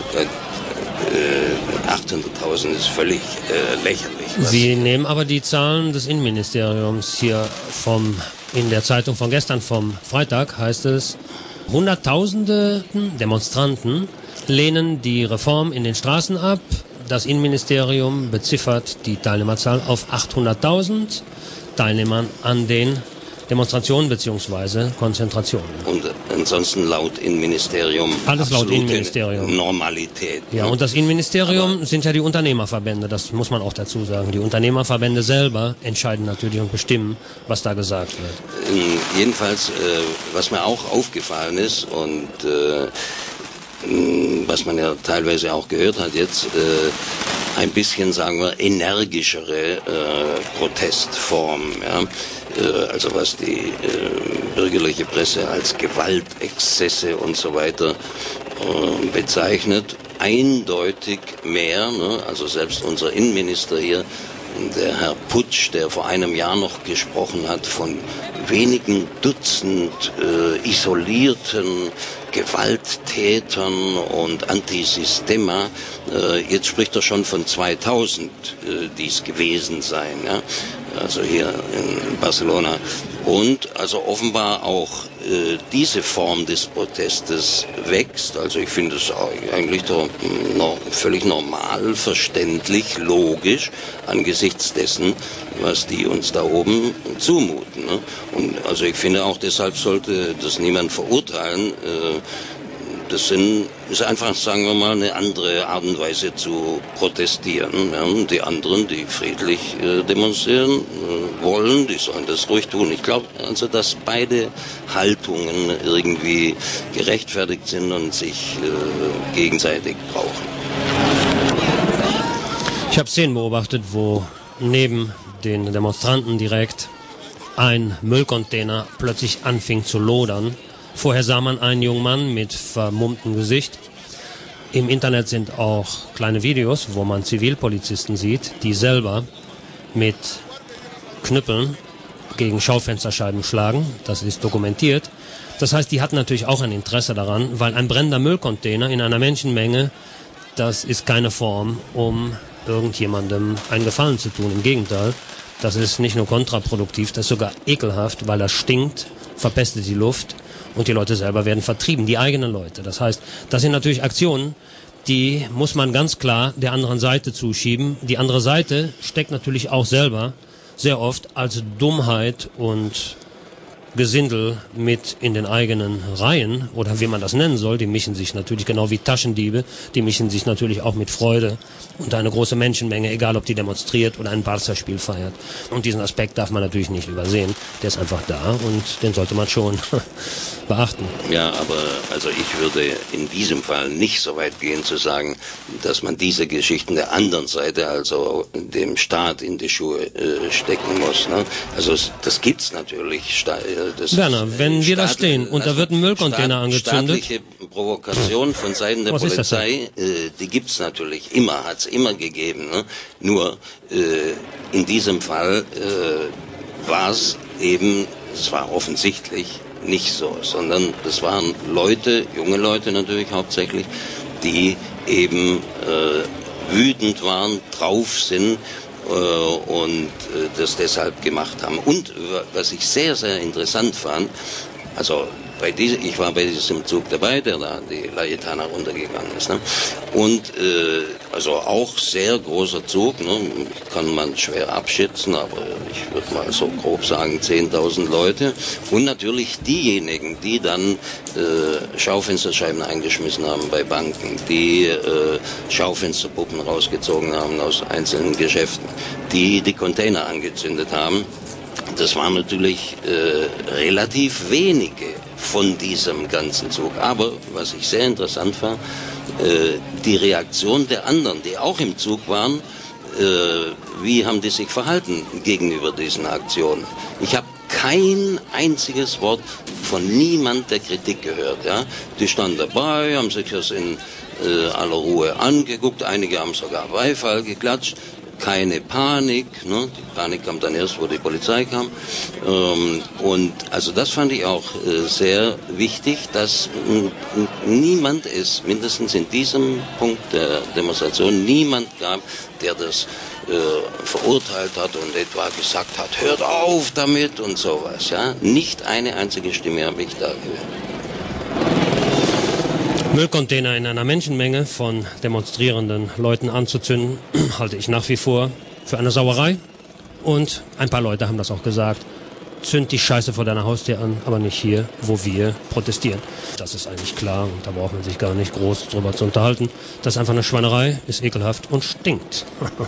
800.000 ist völlig lächerlich. Sie nehmen aber die Zahlen des Innenministeriums hier in der Zeitung von gestern, vom Freitag, heißt es, Hunderttausende Demonstranten lehnen die Reform in den Straßen ab. Das Innenministerium beziffert die Teilnehmerzahl auf 800.000 Teilnehmern an den Demonstrationen bzw. Konzentrationen. Und ansonsten laut Innenministerium alles laut Innenministerium. Normalität. Ja, und das Innenministerium sind ja die Unternehmerverbände, das muss man auch dazu sagen. Die Unternehmerverbände selber entscheiden natürlich und bestimmen, was da gesagt wird. Jedenfalls, was mir auch aufgefallen ist und was man ja teilweise auch gehört hat jetzt, ein bisschen, sagen wir, energischere Protestform, ja? Also was die bürgerliche Presse als Gewaltexzesse und so weiter bezeichnet, eindeutig mehr, ne? Also selbst unser Innenminister hier der Herr Putsch, der vor einem Jahr noch gesprochen hat von wenigen Dutzend isolierten Gewalttätern und Antisystema, jetzt spricht er schon von 2000, die es gewesen seien, ja? Also hier in Barcelona. Und also offenbar auch diese Form des Protestes wächst. Also ich finde es eigentlich doch völlig normal, verständlich, logisch angesichts dessen, was die uns da oben zumuten. Ne? Und also ich finde auch, deshalb sollte das niemand verurteilen. Das ist einfach, sagen wir mal, eine andere Art und Weise zu protestieren. Ja? Und die anderen, die friedlich demonstrieren wollen, die sollen das ruhig tun. Ich glaube also, dass beide Haltungen irgendwie gerechtfertigt sind und sich gegenseitig brauchen. Ich habe Szenen beobachtet, wo neben den Demonstranten direkt ein Müllcontainer plötzlich anfing zu lodern. Vorher sah man einen jungen Mann mit vermummtem Gesicht. Im Internet sind auch kleine Videos, wo man Zivilpolizisten sieht, die selber mit Knüppeln gegen Schaufensterscheiben schlagen. Das ist dokumentiert. Das heißt, die hatten natürlich auch ein Interesse daran, weil ein brennender Müllcontainer in einer Menschenmenge, das ist keine Form, um irgendjemandem einen Gefallen zu tun. Im Gegenteil, das ist nicht nur kontraproduktiv, das ist sogar ekelhaft, weil das stinkt, verpestet die Luft. Und die Leute selber werden vertrieben, die eigenen Leute. Das heißt, das sind natürlich Aktionen, die muss man ganz klar der anderen Seite zuschieben. Die andere Seite steckt natürlich auch selber sehr oft als Dummheit und Gesindel mit in den eigenen Reihen, oder wie man das nennen soll. Die mischen sich natürlich genau wie Taschendiebe, die mischen sich natürlich auch mit Freude unter eine große Menschenmenge, egal ob die demonstriert oder ein Barca-Spiel feiert. Und diesen Aspekt darf man natürlich nicht übersehen. Der ist einfach da und den sollte man schon beachten. Ja, aber also ich würde in diesem Fall nicht so weit gehen zu sagen, dass man diese Geschichten der anderen Seite, also dem Staat, in die Schuhe stecken muss. Ne? Also das gibt's natürlich. Werner, wenn wir da stehen und da wird ein Müllcontainer angezündet. Staatliche Provokation von Seiten der Polizei, die gibt's natürlich immer, hat's immer gegeben. Ne? Nur in diesem Fall war es eben, es war offensichtlich nicht so, sondern das waren Leute, junge Leute natürlich hauptsächlich, die eben wütend waren, drauf sind, und das deshalb gemacht haben. Und was ich sehr, sehr interessant fand, also ich war bei diesem Zug dabei, der da die Layetana runtergegangen ist. Ne? Und also auch sehr großer Zug, ne? Kann man schwer abschätzen, aber ich würde mal so grob sagen 10.000 Leute. Und natürlich diejenigen, die dann Schaufensterscheiben eingeschmissen haben bei Banken, die Schaufensterpuppen rausgezogen haben aus einzelnen Geschäften, die Container angezündet haben. Das waren natürlich relativ wenige von diesem ganzen Zug. Aber was ich sehr interessant fand, die Reaktion der anderen, die auch im Zug waren, wie haben die sich verhalten gegenüber diesen Aktionen. Ich habe kein einziges Wort von niemand der Kritik gehört. Ja? Die standen dabei, haben sich das in aller Ruhe angeguckt, einige haben sogar Beifall geklatscht. Keine Panik, ne? Die Panik kam dann erst, wo die Polizei kam. Und also das fand ich auch sehr wichtig, dass niemand es, mindestens in diesem Punkt der Demonstration, niemand gab, der das verurteilt hat und etwa gesagt hat, hört auf damit und sowas. Ja? Nicht eine einzige Stimme habe ich da gehört. Müllcontainer in einer Menschenmenge von demonstrierenden Leuten anzuzünden, halte ich nach wie vor für eine Sauerei. Und ein paar Leute haben das auch gesagt. Zünd die Scheiße vor deiner Haustür an, aber nicht hier, wo wir protestieren. Das ist eigentlich klar und da braucht man sich gar nicht groß drüber zu unterhalten. Das ist einfach eine Schweinerei, ist ekelhaft und stinkt.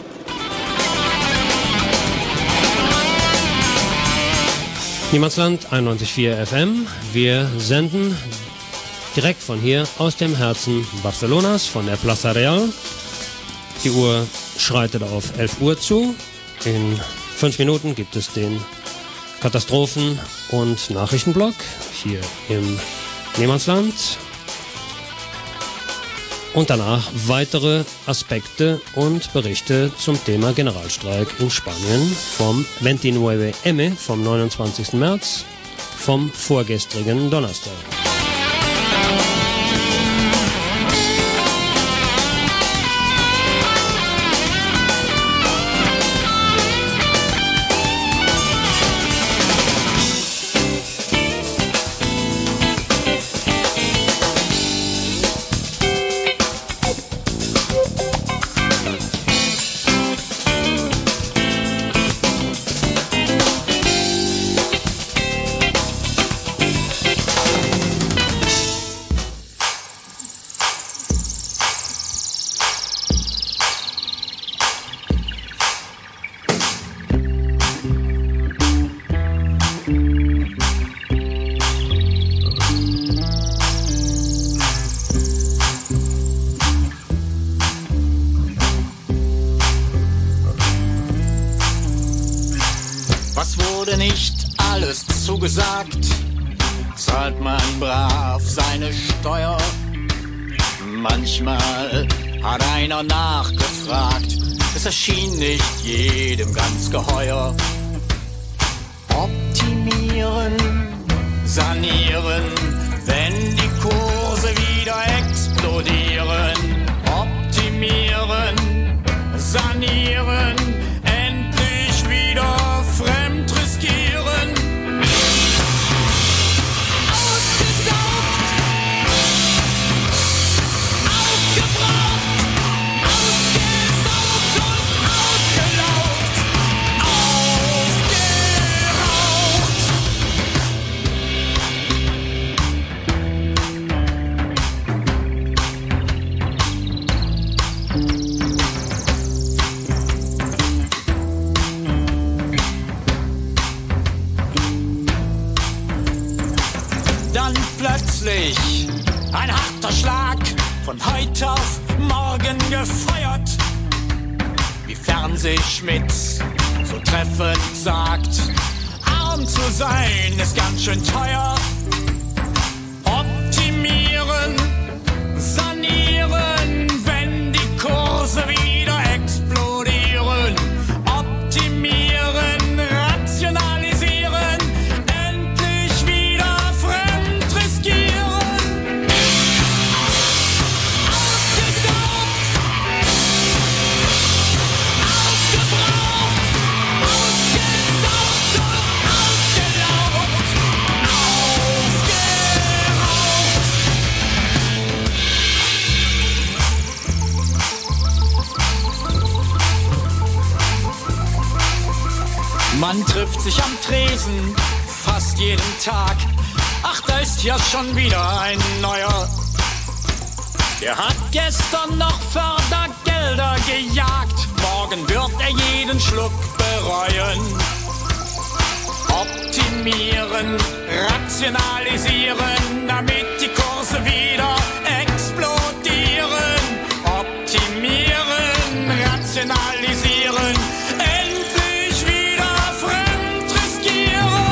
Niemandsland 91.4 FM. Wir senden direkt von hier aus dem Herzen Barcelonas, von der Plaza Real. Die Uhr schreitet auf 11 Uhr zu. In 5 Minuten gibt es den Katastrophen- und Nachrichtenblock hier im Niemandsland. Und danach weitere Aspekte und Berichte zum Thema Generalstreik in Spanien vom 29M, vom 29. März, vom vorgestrigen Donnerstag. Zugesagt, zahlt man brav seine Steuer. Manchmal hat einer nachgefragt, es erschien nicht jedem ganz geheuer. Optimieren, sanieren, wenn die Kurse wieder explodieren. Optimieren, sanieren, endlich wieder fremd riskieren. Ein harter Schlag, von heute auf morgen gefeuert. Wie Fernsehschmitz so treffend sagt, arm zu sein ist ganz schön teuer. Optimieren, sanieren, wenn die Kurse wieder explodieren. Optimieren, rationalisieren, endlich wieder fremd riskieren. Man trifft sich am Tresen fast jeden Tag. Ach, da ist ja schon wieder ein neuer. Der hat gestern noch Fördergelder gejagt. Morgen wird er jeden Schluck bereuen. Optimieren, rationalisieren, damit die Kurse wieder explodieren. Optimieren, rationalisieren, endlich wieder fremd riskieren.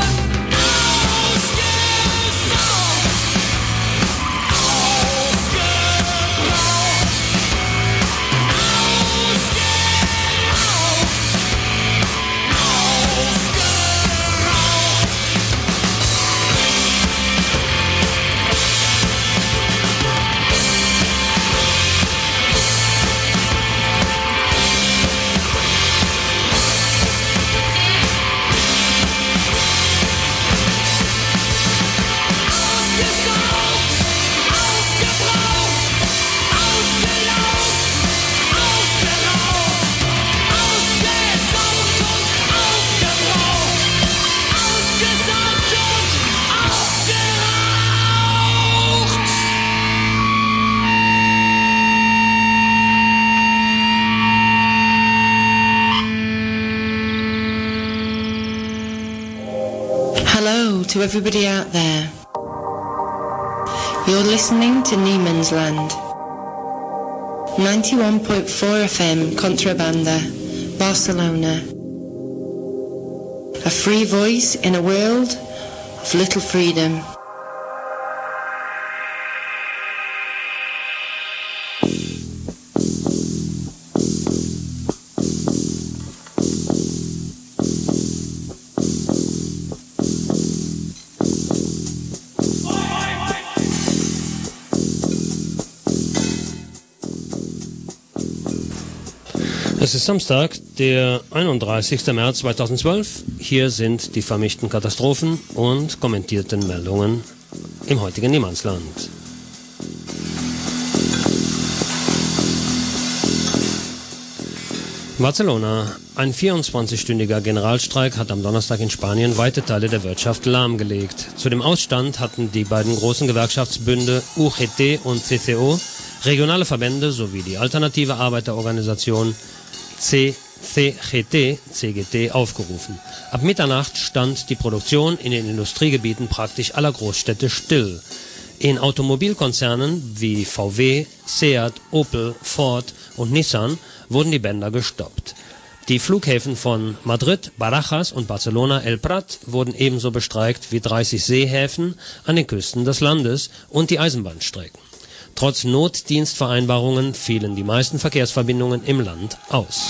Hello to everybody out there. You're listening to Nieman's Land. 91.4 FM Contrabanda, Barcelona. A free voice in a world of little freedom. Es ist Samstag, der 31. März 2012. Hier sind die vermischten Katastrophen und kommentierten Meldungen im heutigen Niemandsland. Barcelona. Ein 24-stündiger Generalstreik hat am Donnerstag in Spanien weite Teile der Wirtschaft lahmgelegt. Zu dem Ausstand hatten die beiden großen Gewerkschaftsbünde UGT und CCO, regionale Verbände sowie die alternative Arbeiterorganisation CGT aufgerufen. Ab Mitternacht stand die Produktion in den Industriegebieten praktisch aller Großstädte still. In Automobilkonzernen wie VW, Seat, Opel, Ford und Nissan wurden die Bänder gestoppt. Die Flughäfen von Madrid, Barajas und Barcelona El Prat wurden ebenso bestreikt wie 30 Seehäfen an den Küsten des Landes und die Eisenbahnstrecken. Trotz Notdienstvereinbarungen fielen die meisten Verkehrsverbindungen im Land aus.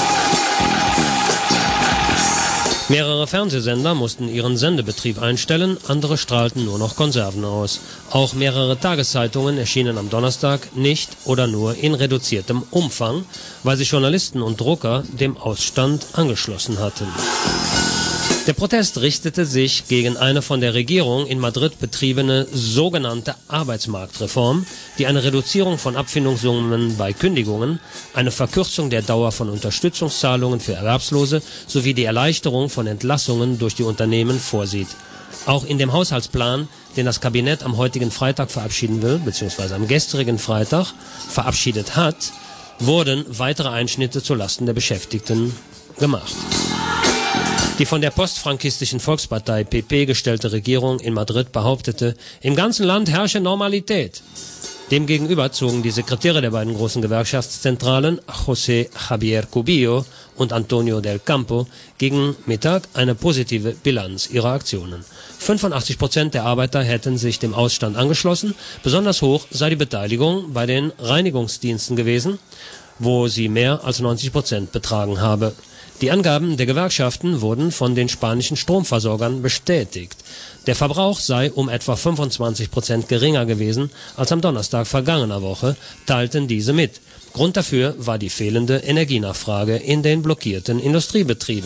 Mehrere Fernsehsender mussten ihren Sendebetrieb einstellen, andere strahlten nur noch Konserven aus. Auch mehrere Tageszeitungen erschienen am Donnerstag nicht oder nur in reduziertem Umfang, weil sich Journalisten und Drucker dem Ausstand angeschlossen hatten. Der Protest richtete sich gegen eine von der Regierung in Madrid betriebene sogenannte Arbeitsmarktreform, die eine Reduzierung von Abfindungssummen bei Kündigungen, eine Verkürzung der Dauer von Unterstützungszahlungen für Erwerbslose sowie die Erleichterung von Entlassungen durch die Unternehmen vorsieht. Auch in dem Haushaltsplan, den das Kabinett am heutigen Freitag verabschieden will, bzw. am gestrigen Freitag verabschiedet hat, wurden weitere Einschnitte zulasten der Beschäftigten gemacht. Die von der postfrankistischen Volkspartei PP gestellte Regierung in Madrid behauptete, im ganzen Land herrsche Normalität. Demgegenüber zogen die Sekretäre der beiden großen Gewerkschaftszentralen, José Javier Cubillo und Antonio del Campo, gegen Mittag eine positive Bilanz ihrer Aktionen. 85% der Arbeiter hätten sich dem Ausstand angeschlossen, besonders hoch sei die Beteiligung bei den Reinigungsdiensten gewesen, wo sie mehr als 90% betragen habe. Die Angaben der Gewerkschaften wurden von den spanischen Stromversorgern bestätigt. Der Verbrauch sei um etwa 25% geringer gewesen als am Donnerstag vergangener Woche, teilten diese mit. Grund dafür war die fehlende Energienachfrage in den blockierten Industriebetrieben.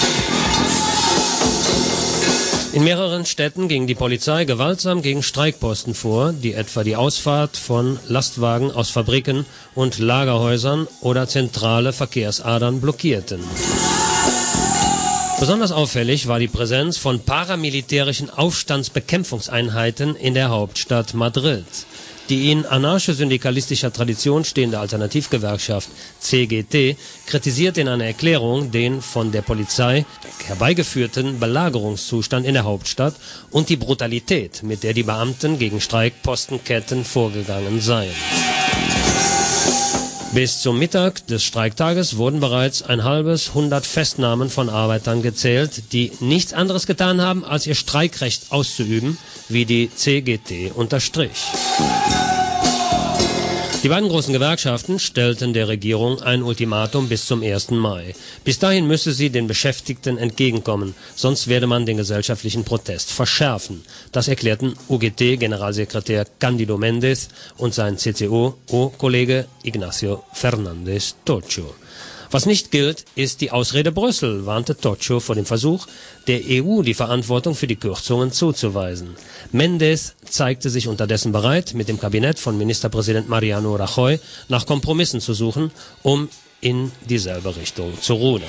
In mehreren Städten ging die Polizei gewaltsam gegen Streikposten vor, die etwa die Ausfahrt von Lastwagen aus Fabriken und Lagerhäusern oder zentrale Verkehrsadern blockierten. Besonders auffällig war die Präsenz von paramilitärischen Aufstandsbekämpfungseinheiten in der Hauptstadt Madrid. Die in anarcho-syndikalistischer Tradition stehende Alternativgewerkschaft CGT kritisiert in einer Erklärung den von der Polizei herbeigeführten Belagerungszustand in der Hauptstadt und die Brutalität, mit der die Beamten gegen Streikpostenketten vorgegangen seien. Bis zum Mittag des Streiktages wurden bereits 100 Festnahmen von Arbeitern gezählt, die nichts anderes getan haben, als ihr Streikrecht auszuüben, wie die CGT unterstrich. Die beiden großen Gewerkschaften stellten der Regierung ein Ultimatum bis zum 1. Mai. Bis dahin müsse sie den Beschäftigten entgegenkommen, sonst werde man den gesellschaftlichen Protest verschärfen. Das erklärten UGT-Generalsekretär Cándido Méndez und sein CCO-Kollege Ignacio Fernández Tocho. Was nicht gilt, ist die Ausrede Brüssel, warnte Tocho vor dem Versuch, der EU die Verantwortung für die Kürzungen zuzuweisen. Méndez zeigte sich unterdessen bereit, mit dem Kabinett von Ministerpräsident Mariano Rajoy nach Kompromissen zu suchen, um in dieselbe Richtung zu rudern.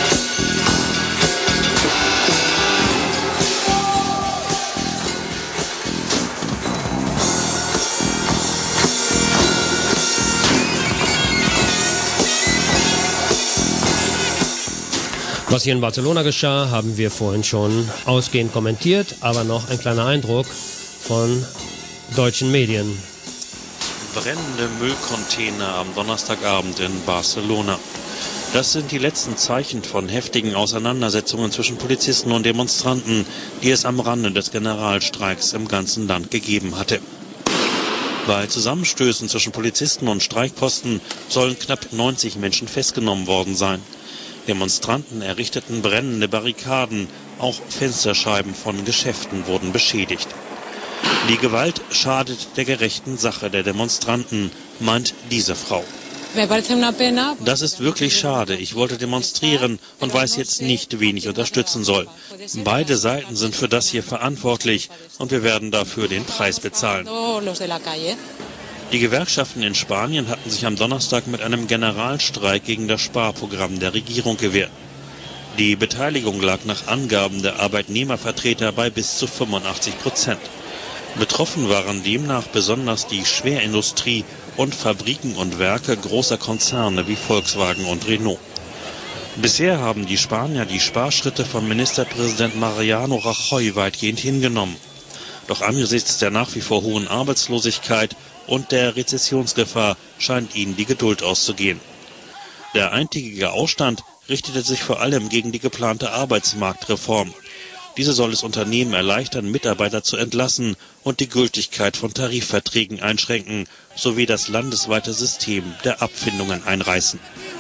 Was hier in Barcelona geschah, haben wir vorhin schon ausgehend kommentiert, aber noch ein kleiner Eindruck von deutschen Medien. Brennende Müllcontainer am Donnerstagabend in Barcelona. Das sind die letzten Zeichen von heftigen Auseinandersetzungen zwischen Polizisten und Demonstranten, die es am Rande des Generalstreiks im ganzen Land gegeben hatte. Bei Zusammenstößen zwischen Polizisten und Streikposten sollen knapp 90 Menschen festgenommen worden sein. Demonstranten errichteten brennende Barrikaden, auch Fensterscheiben von Geschäften wurden beschädigt. Die Gewalt schadet der gerechten Sache der Demonstranten, meint diese Frau. Das ist wirklich schade. Ich wollte demonstrieren und weiß jetzt nicht, wen ich unterstützen soll. Beide Seiten sind für das hier verantwortlich und wir werden dafür den Preis bezahlen. Die Gewerkschaften in Spanien hatten sich am Donnerstag mit einem Generalstreik gegen das Sparprogramm der Regierung gewehrt. Die Beteiligung lag nach Angaben der Arbeitnehmervertreter bei bis zu 85%. Betroffen waren demnach besonders die Schwerindustrie und Fabriken und Werke großer Konzerne wie Volkswagen und Renault. Bisher haben die Spanier die Sparschritte von Ministerpräsident Mariano Rajoy weitgehend hingenommen. Doch angesichts der nach wie vor hohen Arbeitslosigkeit und der Rezessionsgefahr scheint ihnen die Geduld auszugehen. Der eintägige Ausstand richtete sich vor allem gegen die geplante Arbeitsmarktreform. Diese soll es Unternehmen erleichtern, Mitarbeiter zu entlassen und die Gültigkeit von Tarifverträgen einschränken, sowie das landesweite System der Abfindungen einreißen.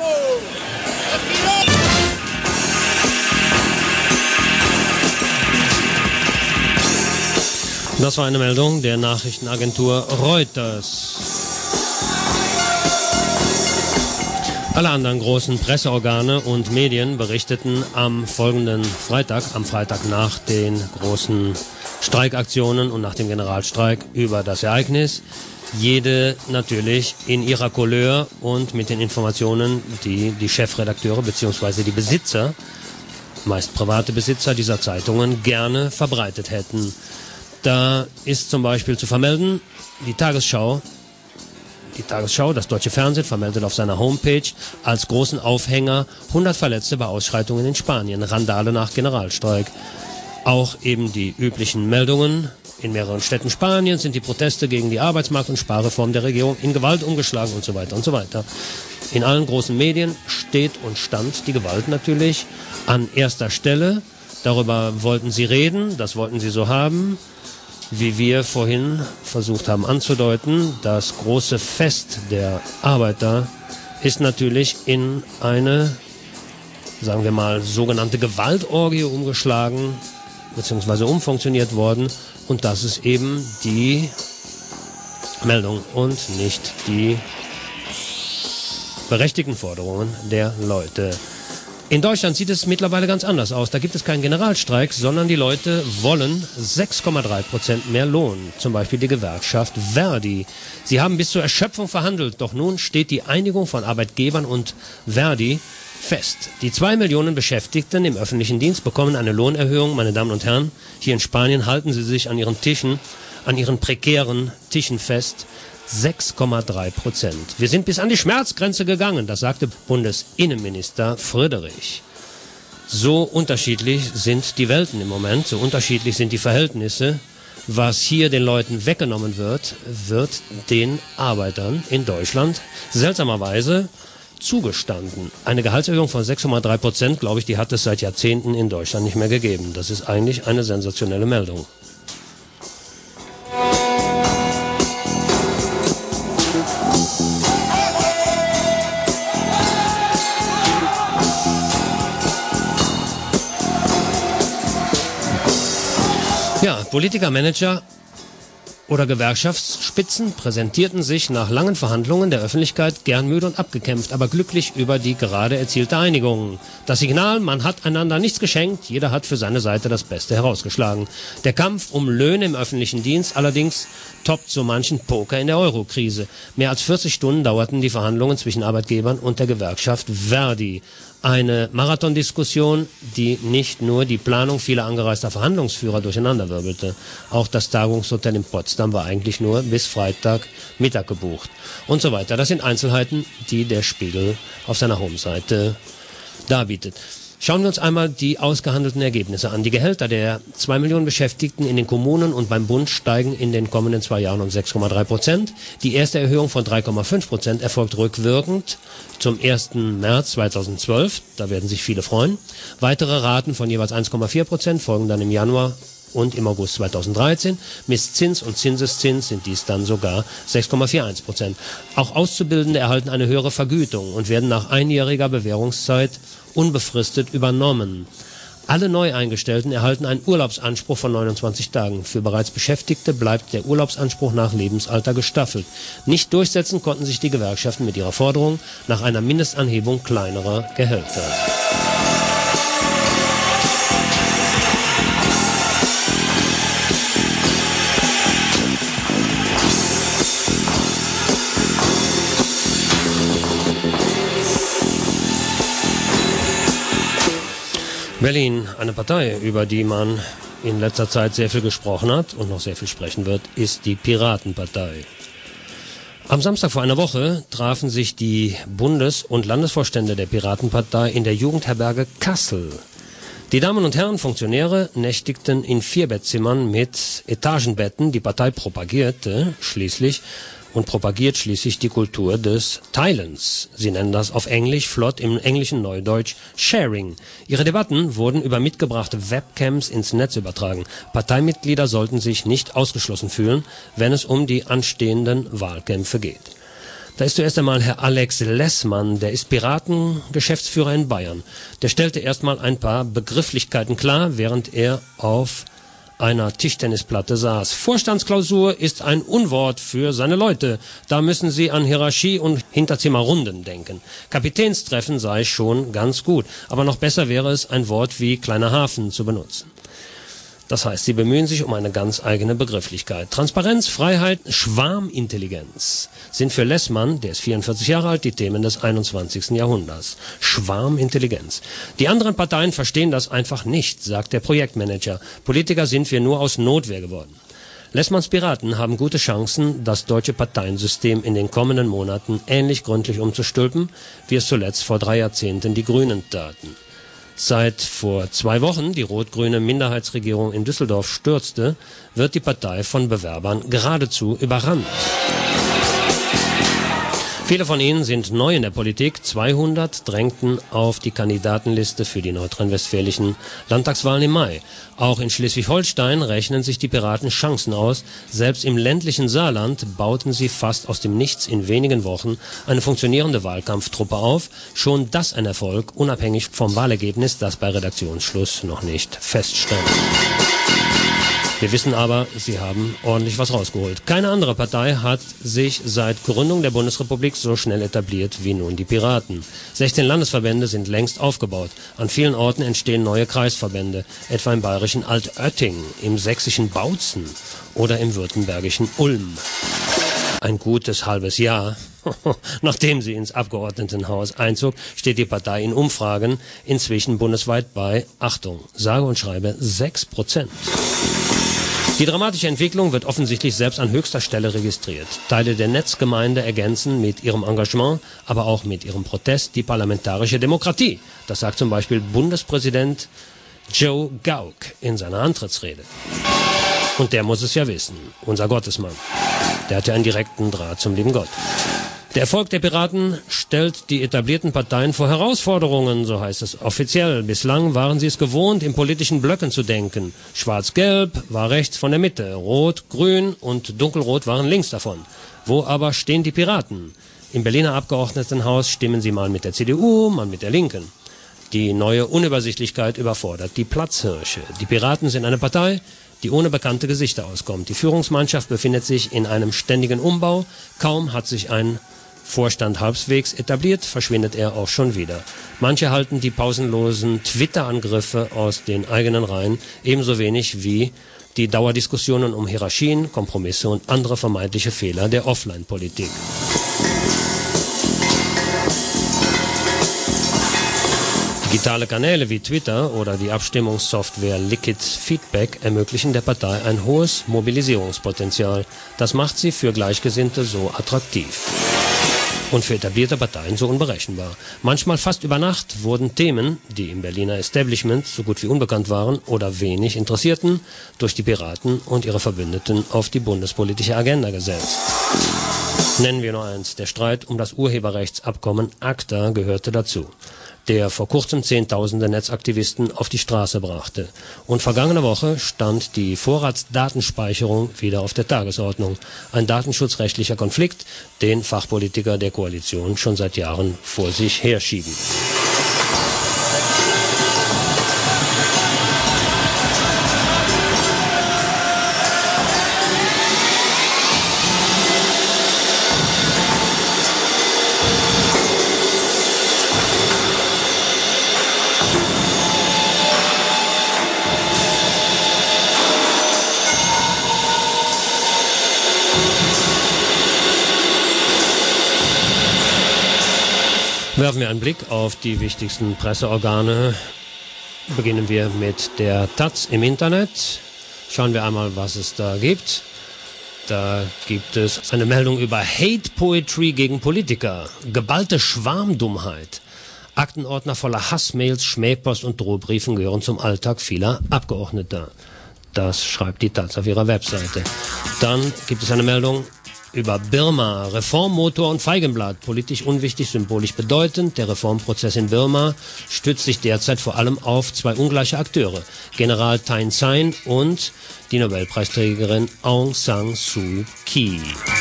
Das war eine Meldung der Nachrichtenagentur Reuters. Alle anderen großen Presseorgane und Medien berichteten am folgenden Freitag, am Freitag nach den großen Streikaktionen und nach dem Generalstreik über das Ereignis. Jede natürlich in ihrer Couleur und mit den Informationen, die die Chefredakteure bzw. die Besitzer, meist private Besitzer dieser Zeitungen, gerne verbreitet hätten. Da ist zum Beispiel zu vermelden, die Tagesschau, das deutsche Fernsehen, vermeldet auf seiner Homepage als großen Aufhänger 100 Verletzte bei Ausschreitungen in Spanien, Randale nach Generalstreik. Auch eben die üblichen Meldungen. In mehreren Städten Spaniens sind die Proteste gegen die Arbeitsmarkt- und Sparreform der Regierung in Gewalt umgeschlagen und so weiter und so weiter. In allen großen Medien steht und stand die Gewalt natürlich an erster Stelle. Darüber wollten sie reden, das wollten sie so haben. Wie wir vorhin versucht haben anzudeuten, das große Fest der Arbeiter ist natürlich in eine, sagen wir mal, sogenannte Gewaltorgie umgeschlagen bzw. umfunktioniert worden. Und das ist eben die Meldung und nicht die berechtigten Forderungen der Leute. In Deutschland sieht es mittlerweile ganz anders aus. Da gibt es keinen Generalstreik, sondern die Leute wollen 6,3% mehr Lohn. Zum Beispiel die Gewerkschaft Verdi. Sie haben bis zur Erschöpfung verhandelt, doch nun steht die Einigung von Arbeitgebern und Verdi fest. Die 2 Millionen Beschäftigten im öffentlichen Dienst bekommen eine Lohnerhöhung, meine Damen und Herren. Hier in Spanien halten sie sich an ihren Tischen, an ihren prekären Tischen fest. 6,3%. Wir sind bis an die Schmerzgrenze gegangen, das sagte Bundesinnenminister Friedrich. So unterschiedlich sind die Welten im Moment, so unterschiedlich sind die Verhältnisse. Was hier den Leuten weggenommen wird, wird den Arbeitern in Deutschland seltsamerweise zugestanden. Eine Gehaltserhöhung von 6,3%, glaube ich, die hat es seit Jahrzehnten in Deutschland nicht mehr gegeben. Das ist eigentlich eine sensationelle Meldung. Ja, Politiker, Manager oder Gewerkschaftsspitzen präsentierten sich nach langen Verhandlungen der Öffentlichkeit gern müde und abgekämpft, aber glücklich über die gerade erzielte Einigung. Das Signal, man hat einander nichts geschenkt, jeder hat für seine Seite das Beste herausgeschlagen. Der Kampf um Löhne im öffentlichen Dienst allerdings toppt so manchen Poker in der Euro-Krise. Mehr als 40 Stunden dauerten die Verhandlungen zwischen Arbeitgebern und der Gewerkschaft Verdi. Eine Marathondiskussion, die nicht nur die Planung vieler angereister Verhandlungsführer durcheinanderwirbelte. Auch das Tagungshotel in Potsdam war eigentlich nur bis Freitagmittag gebucht. Und so weiter. Das sind Einzelheiten, die der Spiegel auf seiner Homeseite darbietet. Schauen wir uns einmal die ausgehandelten Ergebnisse an. Die Gehälter der 2 Millionen Beschäftigten in den Kommunen und beim Bund steigen in den kommenden 2 Jahren um 6,3%. Die erste Erhöhung von 3,5% erfolgt rückwirkend zum 1. März 2012. Da werden sich viele freuen. Weitere Raten von jeweils 1,4% folgen dann im Januar und im August 2013. Mit Zins und Zinseszins sind dies dann sogar 6,41%. Auch Auszubildende erhalten eine höhere Vergütung und werden nach einjähriger Bewährungszeit unbefristet übernommen. Alle Neueingestellten erhalten einen Urlaubsanspruch von 29 Tagen. Für bereits Beschäftigte bleibt der Urlaubsanspruch nach Lebensalter gestaffelt. Nicht durchsetzen konnten sich die Gewerkschaften mit ihrer Forderung nach einer Mindestanhebung kleinerer Gehälter. Berlin, eine Partei, über die man in letzter Zeit sehr viel gesprochen hat und noch sehr viel sprechen wird, ist die Piratenpartei. Am Samstag vor einer Woche trafen sich die Bundes- und Landesvorstände der Piratenpartei in der Jugendherberge Kassel. Die Damen und Herren Funktionäre nächtigten in 4-Bettzimmern mit Etagenbetten. Die Partei propagiert schließlich die Kultur des Teilens. Sie nennen das auf Englisch flott im englischen Neudeutsch Sharing. Ihre Debatten wurden über mitgebrachte Webcams ins Netz übertragen. Parteimitglieder sollten sich nicht ausgeschlossen fühlen, wenn es um die anstehenden Wahlkämpfe geht. Da ist zuerst einmal Herr Alex Lessmann, der ist Piratengeschäftsführer in Bayern. Der stellte erstmal ein paar Begrifflichkeiten klar, während er auf einer Tischtennisplatte saß. Vorstandsklausur ist ein Unwort für seine Leute. Da müssen sie an Hierarchie und Hinterzimmerrunden denken. Kapitänstreffen sei schon ganz gut, aber noch besser wäre es, ein Wort wie kleiner Hafen zu benutzen. Das heißt, sie bemühen sich um eine ganz eigene Begrifflichkeit. Transparenz, Freiheit, Schwarmintelligenz sind für Lessmann, der ist 44 Jahre alt, die Themen des 21. Jahrhunderts. Schwarmintelligenz. Die anderen Parteien verstehen das einfach nicht, sagt der Projektmanager. Politiker sind wir nur aus Notwehr geworden. Lessmanns Piraten haben gute Chancen, das deutsche Parteiensystem in den kommenden Monaten ähnlich gründlich umzustülpen, wie es zuletzt vor 3 Jahrzehnten die Grünen taten. Seit vor 2 Wochen die rot-grüne Minderheitsregierung in Düsseldorf stürzte, wird die Partei von Bewerbern geradezu überrannt. Viele von ihnen sind neu in der Politik. 200 drängten auf die Kandidatenliste für die nordrhein-westfälischen Landtagswahlen im Mai. Auch in Schleswig-Holstein rechnen sich die Piraten Chancen aus. Selbst im ländlichen Saarland bauten sie fast aus dem Nichts in wenigen Wochen eine funktionierende Wahlkampftruppe auf. Schon das ein Erfolg, unabhängig vom Wahlergebnis, das bei Redaktionsschluss noch nicht feststand. Wir wissen aber, sie haben ordentlich was rausgeholt. Keine andere Partei hat sich seit Gründung der Bundesrepublik so schnell etabliert wie nun die Piraten. 16 Landesverbände sind längst aufgebaut. An vielen Orten entstehen neue Kreisverbände, etwa im bayerischen Altötting, im sächsischen Bautzen oder im württembergischen Ulm. Ein gutes halbes Jahr, nachdem sie ins Abgeordnetenhaus einzog, steht die Partei in Umfragen inzwischen bundesweit bei, Achtung, sage und schreibe 6%. Die dramatische Entwicklung wird offensichtlich selbst an höchster Stelle registriert. Teile der Netzgemeinde ergänzen mit ihrem Engagement, aber auch mit ihrem Protest die parlamentarische Demokratie. Das sagt zum Beispiel Bundespräsident Joe Gauck in seiner Antrittsrede. Und der muss es ja wissen, unser Gottesmann. Der hat ja einen direkten Draht zum lieben Gott. Der Erfolg der Piraten stellt die etablierten Parteien vor Herausforderungen, so heißt es offiziell. Bislang waren sie es gewohnt, in politischen Blöcken zu denken. Schwarz-Gelb war rechts von der Mitte, Rot, Grün und Dunkelrot waren links davon. Wo aber stehen die Piraten? Im Berliner Abgeordnetenhaus stimmen sie mal mit der CDU, mal mit der Linken. Die neue Unübersichtlichkeit überfordert die Platzhirsche. Die Piraten sind eine Partei, die ohne bekannte Gesichter auskommt. Die Führungsmannschaft befindet sich in einem ständigen Umbau. Kaum hat sich ein Vorstand halbwegs etabliert, verschwindet er auch schon wieder. Manche halten die pausenlosen Twitter-Angriffe aus den eigenen Reihen ebenso wenig wie die Dauerdiskussionen um Hierarchien, Kompromisse und andere vermeintliche Fehler der Offline-Politik. Digitale Kanäle wie Twitter oder die Abstimmungssoftware Liquid Feedback ermöglichen der Partei ein hohes Mobilisierungspotenzial. Das macht sie für Gleichgesinnte so attraktiv. Und für etablierte Parteien so unberechenbar. Manchmal fast über Nacht wurden Themen, die im Berliner Establishment so gut wie unbekannt waren oder wenig interessierten, durch die Piraten und ihre Verbündeten auf die bundespolitische Agenda gesetzt. Nennen wir nur eins, der Streit um das Urheberrechtsabkommen ACTA gehörte dazu, der vor kurzem Zehntausende Netzaktivisten auf die Straße brachte. Und vergangene Woche stand die Vorratsdatenspeicherung wieder auf der Tagesordnung. Ein datenschutzrechtlicher Konflikt, den Fachpolitiker der Koalition schon seit Jahren vor sich herschieben. Werfen wir einen Blick auf die wichtigsten Presseorgane. Beginnen wir mit der Taz im Internet. Schauen wir einmal, was es da gibt. Da gibt es eine Meldung über Hate Poetry gegen Politiker. Geballte Schwarmdummheit. Aktenordner voller Hassmails, Schmähpost und Drohbriefen gehören zum Alltag vieler Abgeordneter. Das schreibt die Taz auf ihrer Webseite. Dann gibt es eine Meldung über Birma, Reformmotor und Feigenblatt, politisch unwichtig, symbolisch bedeutend. Der Reformprozess in Birma stützt sich derzeit vor allem auf zwei ungleiche Akteure, General Thein Sein und die Nobelpreisträgerin Aung San Suu Kyi.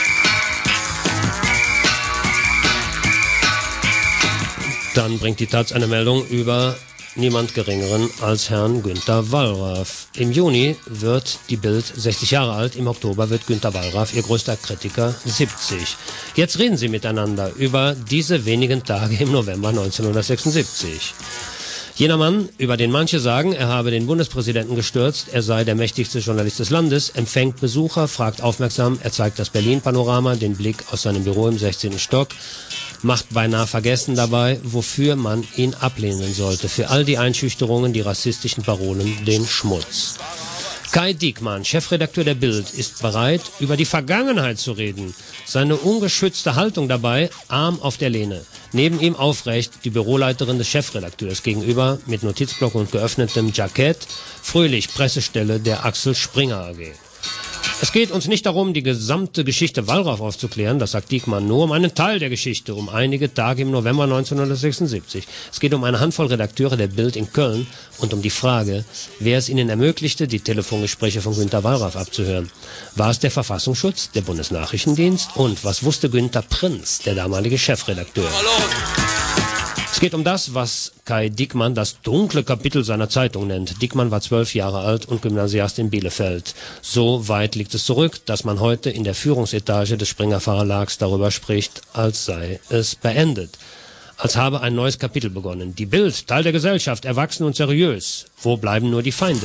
Dann bringt die Taz eine Meldung über niemand Geringeren als Herrn Günter Wallraff. Im Juni wird die Bild 60 Jahre alt, im Oktober wird Günter Wallraff, ihr größter Kritiker, 70. Jetzt reden sie miteinander über diese wenigen Tage im November 1976. Jener Mann, über den manche sagen, er habe den Bundespräsidenten gestürzt, er sei der mächtigste Journalist des Landes, empfängt Besucher, fragt aufmerksam, er zeigt das Berlin-Panorama, den Blick aus seinem Büro im 16. Stock, macht beinahe vergessen dabei, wofür man ihn ablehnen sollte. Für all die Einschüchterungen, die rassistischen Parolen, den Schmutz. Kai Diekmann, Chefredakteur der Bild, ist bereit, über die Vergangenheit zu reden. Seine ungeschützte Haltung dabei, Arm auf der Lehne. Neben ihm aufrecht die Büroleiterin des Chefredakteurs, gegenüber mit Notizblock und geöffnetem Jackett, fröhlich Pressestelle der Axel Springer AG. Es geht uns nicht darum, die gesamte Geschichte Wallraff aufzuklären, das sagt Diekmann, nur um einen Teil der Geschichte, um einige Tage im November 1976. Es geht um eine Handvoll Redakteure der Bild in Köln und um die Frage, wer es ihnen ermöglichte, die Telefongespräche von Günter Wallraff abzuhören. War es der Verfassungsschutz, der Bundesnachrichtendienst und was wusste Günter Prinz, der damalige Chefredakteur? Es geht um das, was Kai Diekmann das dunkle Kapitel seiner Zeitung nennt. Diekmann war 12 Jahre alt und Gymnasiast in Bielefeld. So weit liegt es zurück, dass man heute in der Führungsetage des Springer Verlags darüber spricht, als sei es beendet. Als habe ein neues Kapitel begonnen. Die Bild, Teil der Gesellschaft, erwachsen und seriös. Wo bleiben nur die Feinde?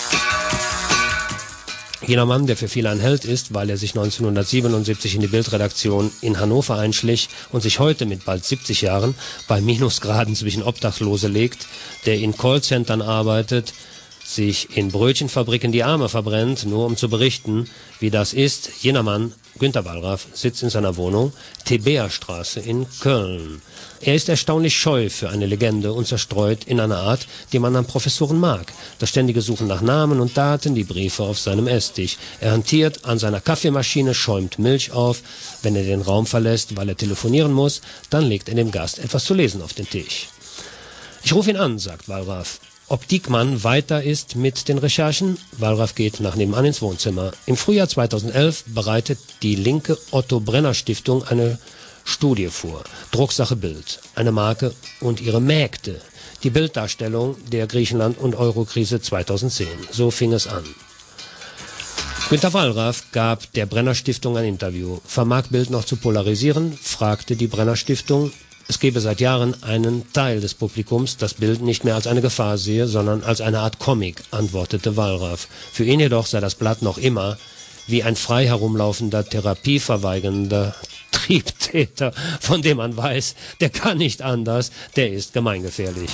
Jener Mann, der für viele ein Held ist, weil er sich 1977 in die Bildredaktion in Hannover einschlich und sich heute mit bald 70 Jahren bei Minusgraden zwischen Obdachlose legt, der in Callcentern arbeitet, sich in Brötchenfabriken die Arme verbrennt, nur um zu berichten, wie das ist. Jener Mann, Günter Wallraff, sitzt in seiner Wohnung, Thebeerstraße in Köln. Er ist erstaunlich scheu für eine Legende und zerstreut in einer Art, die man an Professoren mag. Das ständige Suchen nach Namen und Daten, die Briefe auf seinem Esstisch. Er hantiert an seiner Kaffeemaschine, schäumt Milch auf. Wenn er den Raum verlässt, weil er telefonieren muss, dann legt er dem Gast etwas zu lesen auf den Tisch. Ich rufe ihn an, sagt Wallraff. Ob Diekmann weiter ist mit den Recherchen? Wallraff geht nach nebenan ins Wohnzimmer. Im Frühjahr 2011 bereitet die linke Otto-Brenner-Stiftung eine Studie vor. Drucksache Bild, eine Marke und ihre Mägde. Die Bilddarstellung der Griechenland- und Eurokrise 2010. So fing es an. Günter Wallraff gab der Brenner Stiftung ein Interview. Vermag Bild noch zu polarisieren? Fragte die Brenner Stiftung. Es gebe seit Jahren einen Teil des Publikums, das Bild nicht mehr als eine Gefahr sehe, sondern als eine Art Comic, antwortete Wallraff. Für ihn jedoch sei das Blatt noch immer wie ein frei herumlaufender, therapieverweigernder Triebtäter, von dem man weiß, der kann nicht anders, der ist gemeingefährlich.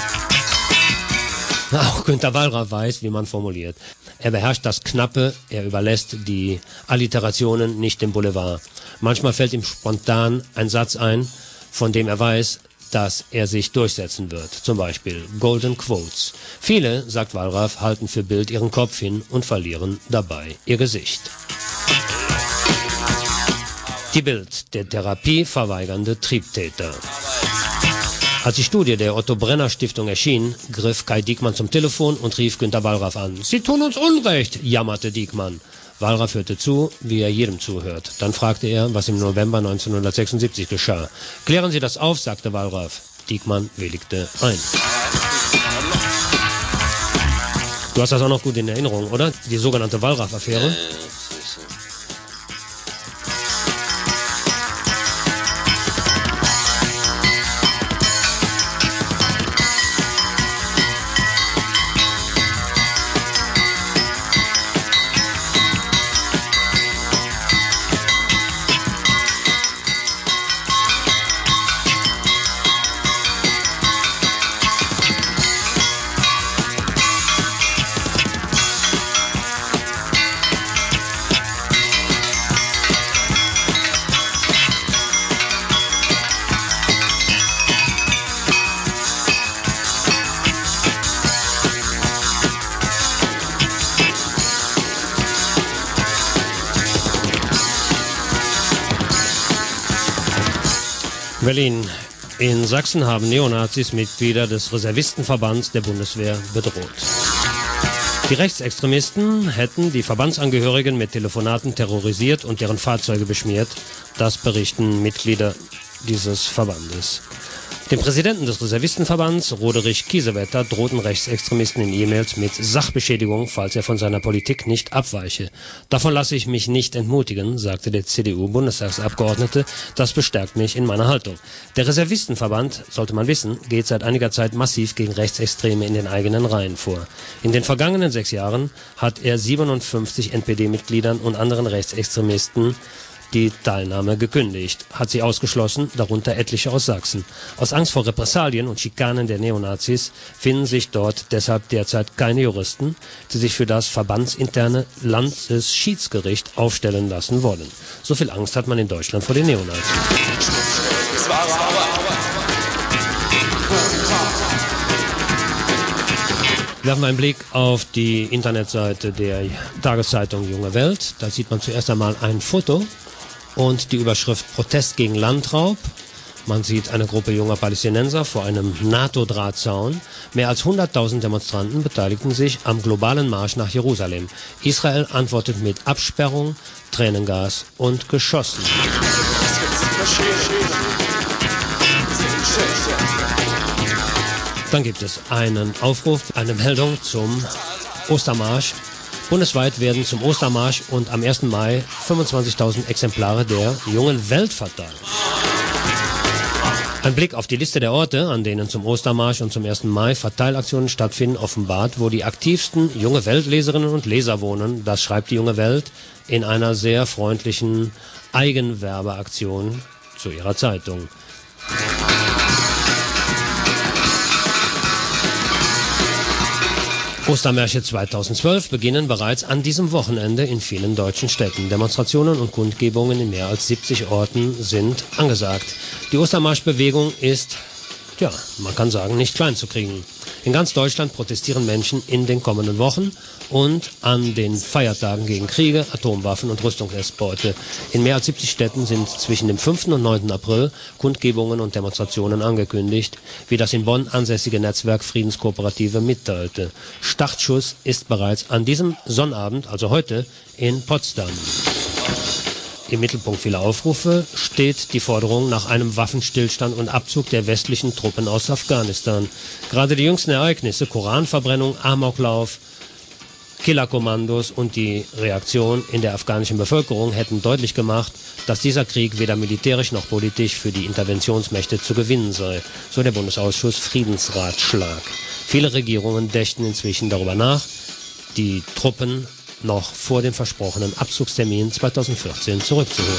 Auch Günter Wallraff weiß, wie man formuliert. Er beherrscht das Knappe, er überlässt die Alliterationen nicht dem Boulevard. Manchmal fällt ihm spontan ein Satz ein, von dem er weiß, dass er sich durchsetzen wird. Zum Beispiel Golden Quotes. Viele, sagt Wallraff, halten für Bild ihren Kopf hin und verlieren dabei ihr Gesicht. Die Bild, der therapieverweigernde Triebtäter. Als die Studie der Otto-Brenner-Stiftung erschien, griff Kai Diekmann zum Telefon und rief Günter Wallraff an. »Sie tun uns Unrecht«, jammerte Diekmann. Wallraff hörte zu, wie er jedem zuhört. Dann fragte er, was im November 1976 geschah. »Klären Sie das auf«, sagte Wallraff. Diekmann willigte ein. Du hast das auch noch gut in Erinnerung, oder? Die sogenannte Wallraff-Affäre. Berlin. In Sachsen haben Neonazis Mitglieder des Reservistenverbands der Bundeswehr bedroht. Die Rechtsextremisten hätten die Verbandsangehörigen mit Telefonaten terrorisiert und deren Fahrzeuge beschmiert. Das berichten Mitglieder dieses Verbandes. Dem Präsidenten des Reservistenverbands, Roderich Kiesewetter, drohten Rechtsextremisten in E-Mails mit Sachbeschädigung, falls er von seiner Politik nicht abweiche. Davon lasse ich mich nicht entmutigen, sagte der CDU-Bundestagsabgeordnete. Das bestärkt mich in meiner Haltung. Der Reservistenverband, sollte man wissen, geht seit einiger Zeit massiv gegen Rechtsextreme in den eigenen Reihen vor. In den vergangenen 6 Jahren hat er 57 NPD-Mitgliedern und anderen Rechtsextremisten die Teilnahme gekündigt, hat sie ausgeschlossen, darunter etliche aus Sachsen. Aus Angst vor Repressalien und Schikanen der Neonazis finden sich dort deshalb derzeit keine Juristen, die sich für das verbandsinterne Landesschiedsgericht aufstellen lassen wollen. So viel Angst hat man in Deutschland vor den Neonazis. Werfen wir einen Blick auf die Internetseite der Tageszeitung Junge Welt. Da sieht man zuerst einmal ein Foto und die Überschrift Protest gegen Landraub. Man sieht eine Gruppe junger Palästinenser vor einem NATO-Drahtzaun. Mehr als 100.000 Demonstranten beteiligten sich am globalen Marsch nach Jerusalem. Israel antwortet mit Absperrung, Tränengas und Geschossen. Dann gibt es einen Aufruf, eine Meldung zum Ostermarsch. Bundesweit werden zum Ostermarsch und am 1. Mai 25.000 Exemplare der Jungen Welt verteilt. Ein Blick auf die Liste der Orte, an denen zum Ostermarsch und zum 1. Mai Verteilaktionen stattfinden, offenbart, wo die aktivsten Junge Welt-Leserinnen und Leser wohnen. Das schreibt die Junge Welt in einer sehr freundlichen Eigenwerbeaktion zu ihrer Zeitung. Ostermärsche 2012 beginnen bereits an diesem Wochenende in vielen deutschen Städten. Demonstrationen und Kundgebungen in mehr als 70 Orten sind angesagt. Die Ostermarschbewegung ist, ja, man kann sagen, nicht klein zu kriegen. In ganz Deutschland protestieren Menschen in den kommenden Wochen und an den Feiertagen gegen Kriege, Atomwaffen und Rüstungsexporte. In mehr als 70 Städten sind zwischen dem 5. und 9. April Kundgebungen und Demonstrationen angekündigt, wie das in Bonn ansässige Netzwerk Friedenskooperative mitteilte. Startschuss ist bereits an diesem Sonnabend, also heute, in Potsdam. Im Mittelpunkt vieler Aufrufe steht die Forderung nach einem Waffenstillstand und Abzug der westlichen Truppen aus Afghanistan. Gerade die jüngsten Ereignisse, Koranverbrennung, Amoklauf, Killerkommandos und die Reaktion in der afghanischen Bevölkerung hätten deutlich gemacht, dass dieser Krieg weder militärisch noch politisch für die Interventionsmächte zu gewinnen sei, so der Bundesausschuss Friedensratschlag. Viele Regierungen dächten inzwischen darüber nach, die Truppen noch vor dem versprochenen Abzugstermin 2014 zurückzuholen.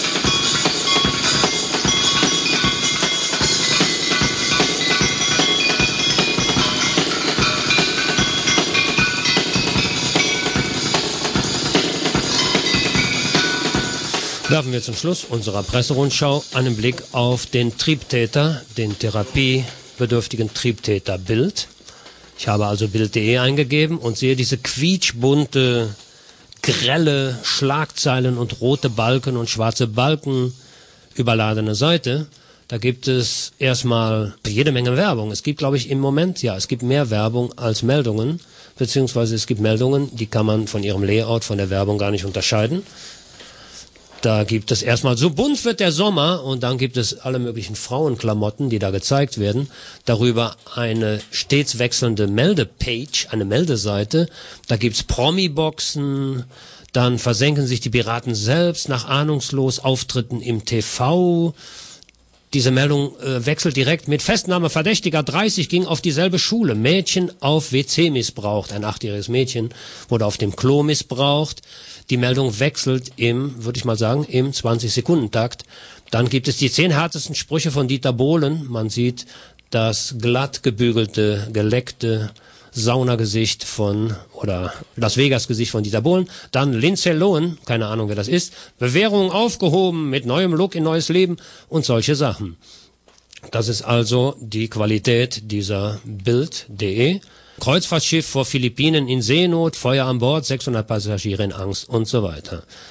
Werfen wir zum Schluss unserer Presserundschau einen Blick auf den Triebtäter, den therapiebedürftigen Triebtäter Bild. Ich habe also Bild.de eingegeben und sehe diese quietschbunte, grelle Schlagzeilen und rote Balken und schwarze Balken überladene Seite. Da gibt es erstmal jede Menge Werbung. Es gibt, glaube ich, im Moment, ja, es gibt mehr Werbung als Meldungen, beziehungsweise es gibt Meldungen, die kann man von ihrem Layout, von der Werbung gar nicht unterscheiden. Da gibt es erstmal, so bunt wird der Sommer, und dann gibt es alle möglichen Frauenklamotten, die da gezeigt werden. Darüber eine stets wechselnde Meldepage, eine Meldeseite. Da gibt's Promi-Boxen, dann versenken sich die Piraten selbst nach ahnungslos Auftritten im TV. Diese Meldung wechselt direkt mit Festnahme Verdächtiger 30 ging auf dieselbe Schule. Mädchen auf WC missbraucht. Ein 8-jähriges Mädchen wurde auf dem Klo missbraucht. Die Meldung wechselt würde ich mal sagen, im 20-Sekunden-Takt. Dann gibt es die 10 härtesten Sprüche von Dieter Bohlen. Man sieht das glatt gebügelte, geleckte Saunagesicht oder Las Vegas-Gesicht von Dieter Bohlen. Dann Lindsay Lohan, keine Ahnung wer das ist, Bewährung aufgehoben, mit neuem Look in neues Leben und solche Sachen. Das ist also die Qualität dieser Bild.de. Kreuzfahrtschiff vor Philippinen in Seenot, Feuer an Bord, 600 Passagiere in Angst und so weiter.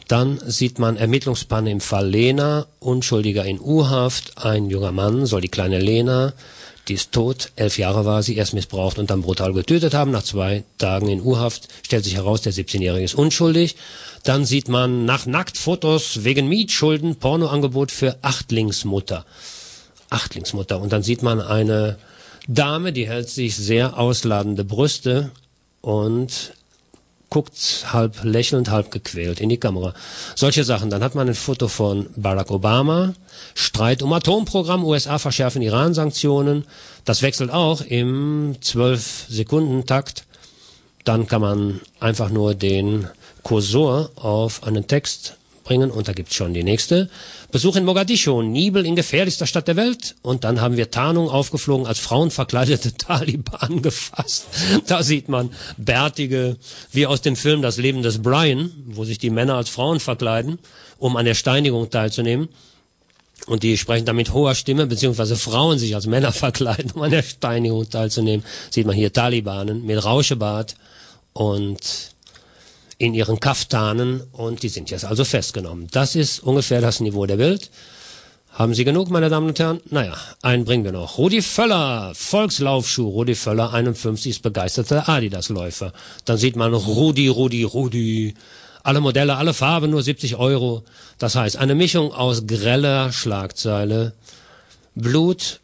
Dann sieht man Ermittlungspanne im Fall Lena, Unschuldiger in U-Haft, ein junger Mann soll die kleine Lena, die ist tot, 11 Jahre war sie, erst missbraucht und dann brutal getötet haben. Nach 2 Tagen in U-Haft stellt sich heraus, der 17-Jährige ist unschuldig. Dann sieht man nach Nacktfotos wegen Mietschulden Pornoangebot für Achtlingsmutter. Und dann sieht man eine Dame, die hält sich sehr ausladende Brüste und guckt halb lächelnd, halb gequält in die Kamera. Solche Sachen. Dann hat man ein Foto von Barack Obama, Streit um Atomprogramm, USA verschärfen Iran-Sanktionen. Das wechselt auch im 12-Sekunden-Takt. Dann kann man einfach nur den Kursor auf einen Text bringen und da gibt's schon die nächste. Besuch in Mogadischu, Nibel in gefährlichster Stadt der Welt. Und dann haben wir Tarnung aufgeflogen, als Frauen verkleidete Taliban gefasst. Da sieht man Bärtige, wie aus dem Film Das Leben des Brian, wo sich die Männer als Frauen verkleiden, um an der Steinigung teilzunehmen. Und die sprechen dann mit hoher Stimme, beziehungsweise Frauen sich als Männer verkleiden, um an der Steinigung teilzunehmen. Sieht man hier Talibanen mit Rauschebart und in ihren Kaftanen, und die sind jetzt also festgenommen. Das ist ungefähr das Niveau der Bild. Haben Sie genug, meine Damen und Herren? Naja, einen bringen wir noch. Rudi Völler, Volkslaufschuh. Rudi Völler, 51, ist begeisterter Adidas-Läufer. Dann sieht man Rudi. Alle Modelle, alle Farben, nur 70 €. Das heißt, eine Mischung aus greller Schlagzeile, Blut,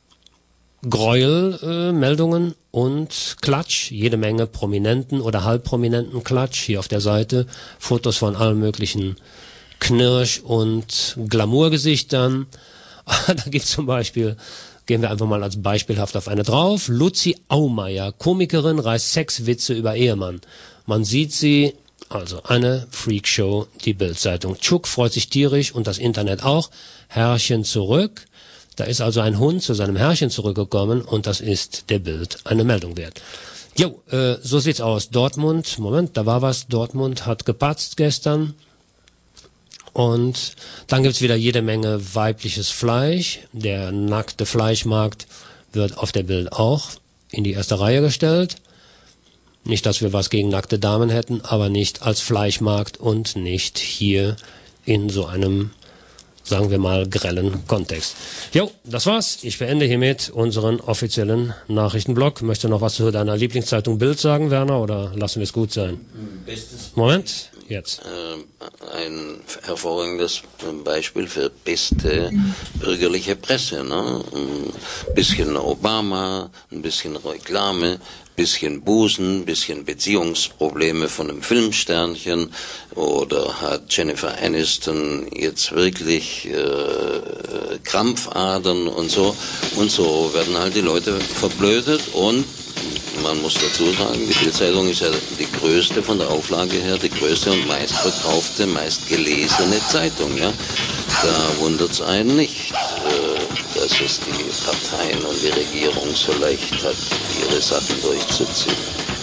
Gräuelmeldungen und Klatsch, jede Menge prominenten oder halbprominenten Klatsch hier auf der Seite, Fotos von allen möglichen Knirsch- und Glamourgesichtern. Da gibt's zum Beispiel, gehen wir einfach mal als beispielhaft auf eine drauf, Luzi Aumeier, Komikerin, reißt Sexwitze über Ehemann. Man sieht sie, also eine Freakshow, die Bild-Zeitung. Tschuk freut sich tierisch und das Internet auch. Herrchen zurück. Da ist also ein Hund zu seinem Herrchen zurückgekommen und das ist der Bild eine Meldung wert. Jo, so sieht's aus. Dortmund, Moment, da war was. Dortmund hat gepatzt gestern. Und dann gibt's wieder jede Menge weibliches Fleisch. Der nackte Fleischmarkt wird auf der Bild auch in die erste Reihe gestellt. Nicht, dass wir was gegen nackte Damen hätten, aber nicht als Fleischmarkt und nicht hier in so einem, sagen wir mal, grellen Kontext. Jo, das war's. Ich beende hiermit unseren offiziellen Nachrichtenblock. Möchte noch was zu deiner Lieblingszeitung Bild sagen, Werner, oder lassen wir es gut sein? Bestes. Moment, jetzt. Ein hervorragendes Beispiel für beste bürgerliche Presse. Ne? Ein bisschen Obama, ein bisschen Reklame, bisschen Busen, bisschen Beziehungsprobleme von einem Filmsternchen, oder hat Jennifer Aniston jetzt wirklich Krampfadern und so werden halt die Leute verblödet. Und man muss dazu sagen, die Bild-Zeitung ist ja die größte, von der Auflage her, die größte und meistverkaufte, meistgelesene Zeitung. Ja? Da wundert es einen nicht, dass es die Parteien und die Regierung so leicht hat, ihre Sachen durchzuziehen.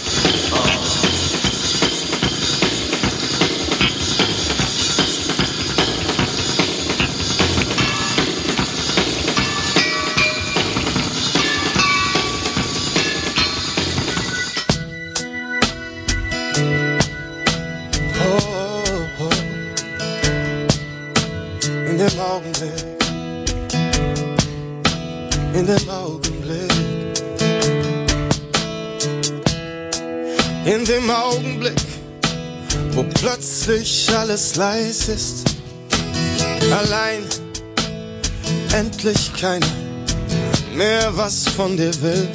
In dem Augenblick, wo plötzlich alles leis ist, allein, endlich keiner mehr was von dir will,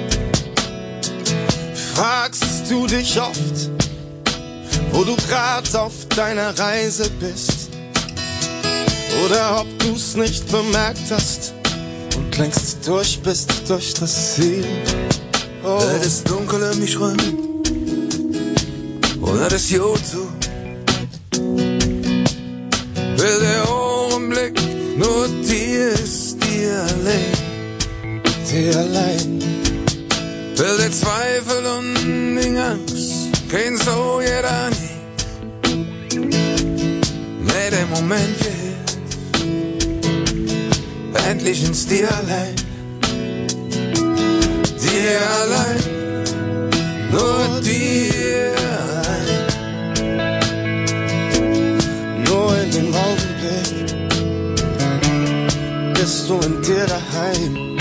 fragst du dich oft, wo du grad auf deiner Reise bist, oder ob du's nicht bemerkt hast und längst durch bist durch das Ziel. Oh. Es ist dunkel um mich rum und das Jotu will der Augenblick nur dir ist, dir allein will der Zweifel und die Angst kein so jeder nie mehr der Moment wird endlich ins dir allein, nur dir allein. bist du in dir daheim.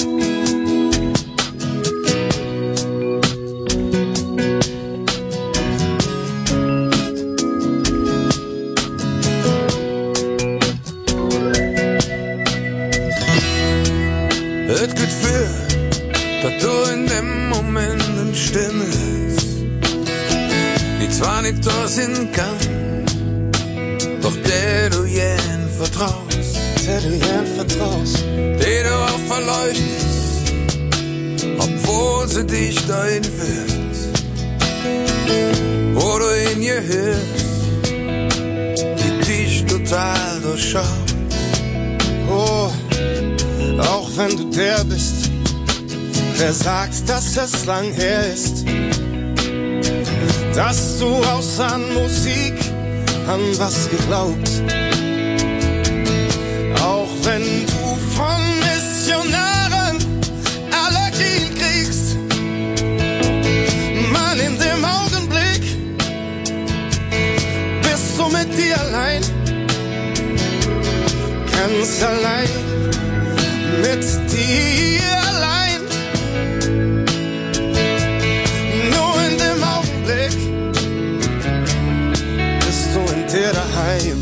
Het Gefühl, dass du in dem Moment eine Stimme ist, die zwar nicht da sein kann, doch der du jen vertraust, der du auch verleuchtest, obwohl sie dich dahin führt, wo du in ihr hörst, die dich total durchschaut. Oh, auch wenn du der bist, der sagt, dass es lang her ist, dass du außer Musik an was geglaubt. Auch wenn du von Missionaren Allergien kriegst, Mann, in dem Augenblick bist du mit dir allein, ganz allein. Mit dir allein, nur in dem Augenblick bist du in dir daheim.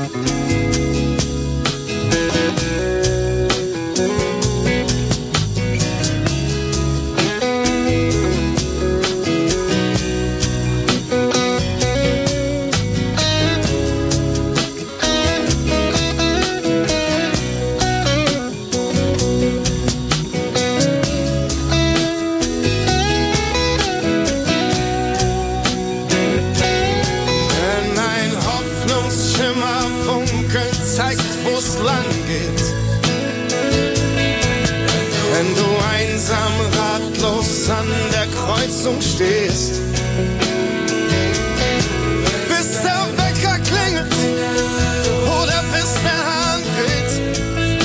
An der Kreuzung stehst, bis der Wecker klingelt oder bis der Hahn kräht,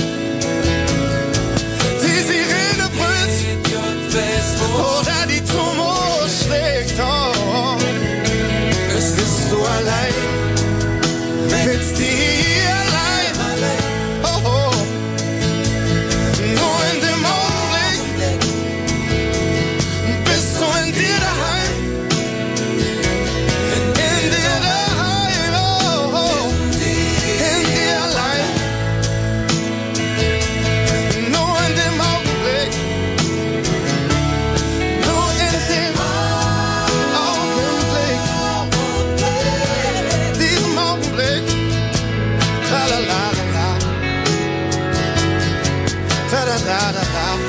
die Sirene brüllt oder die Tumor schlägt. Oh, es bist du allein, mit dir allein. Oh, oh. Nur in dem Augenblick bist du in dir daheim, in dir daheim, oh, oh, in dir allein. Nur in dem Augenblick, nur in dem Augenblick, diesem Augenblick, la la la la, da da da da da.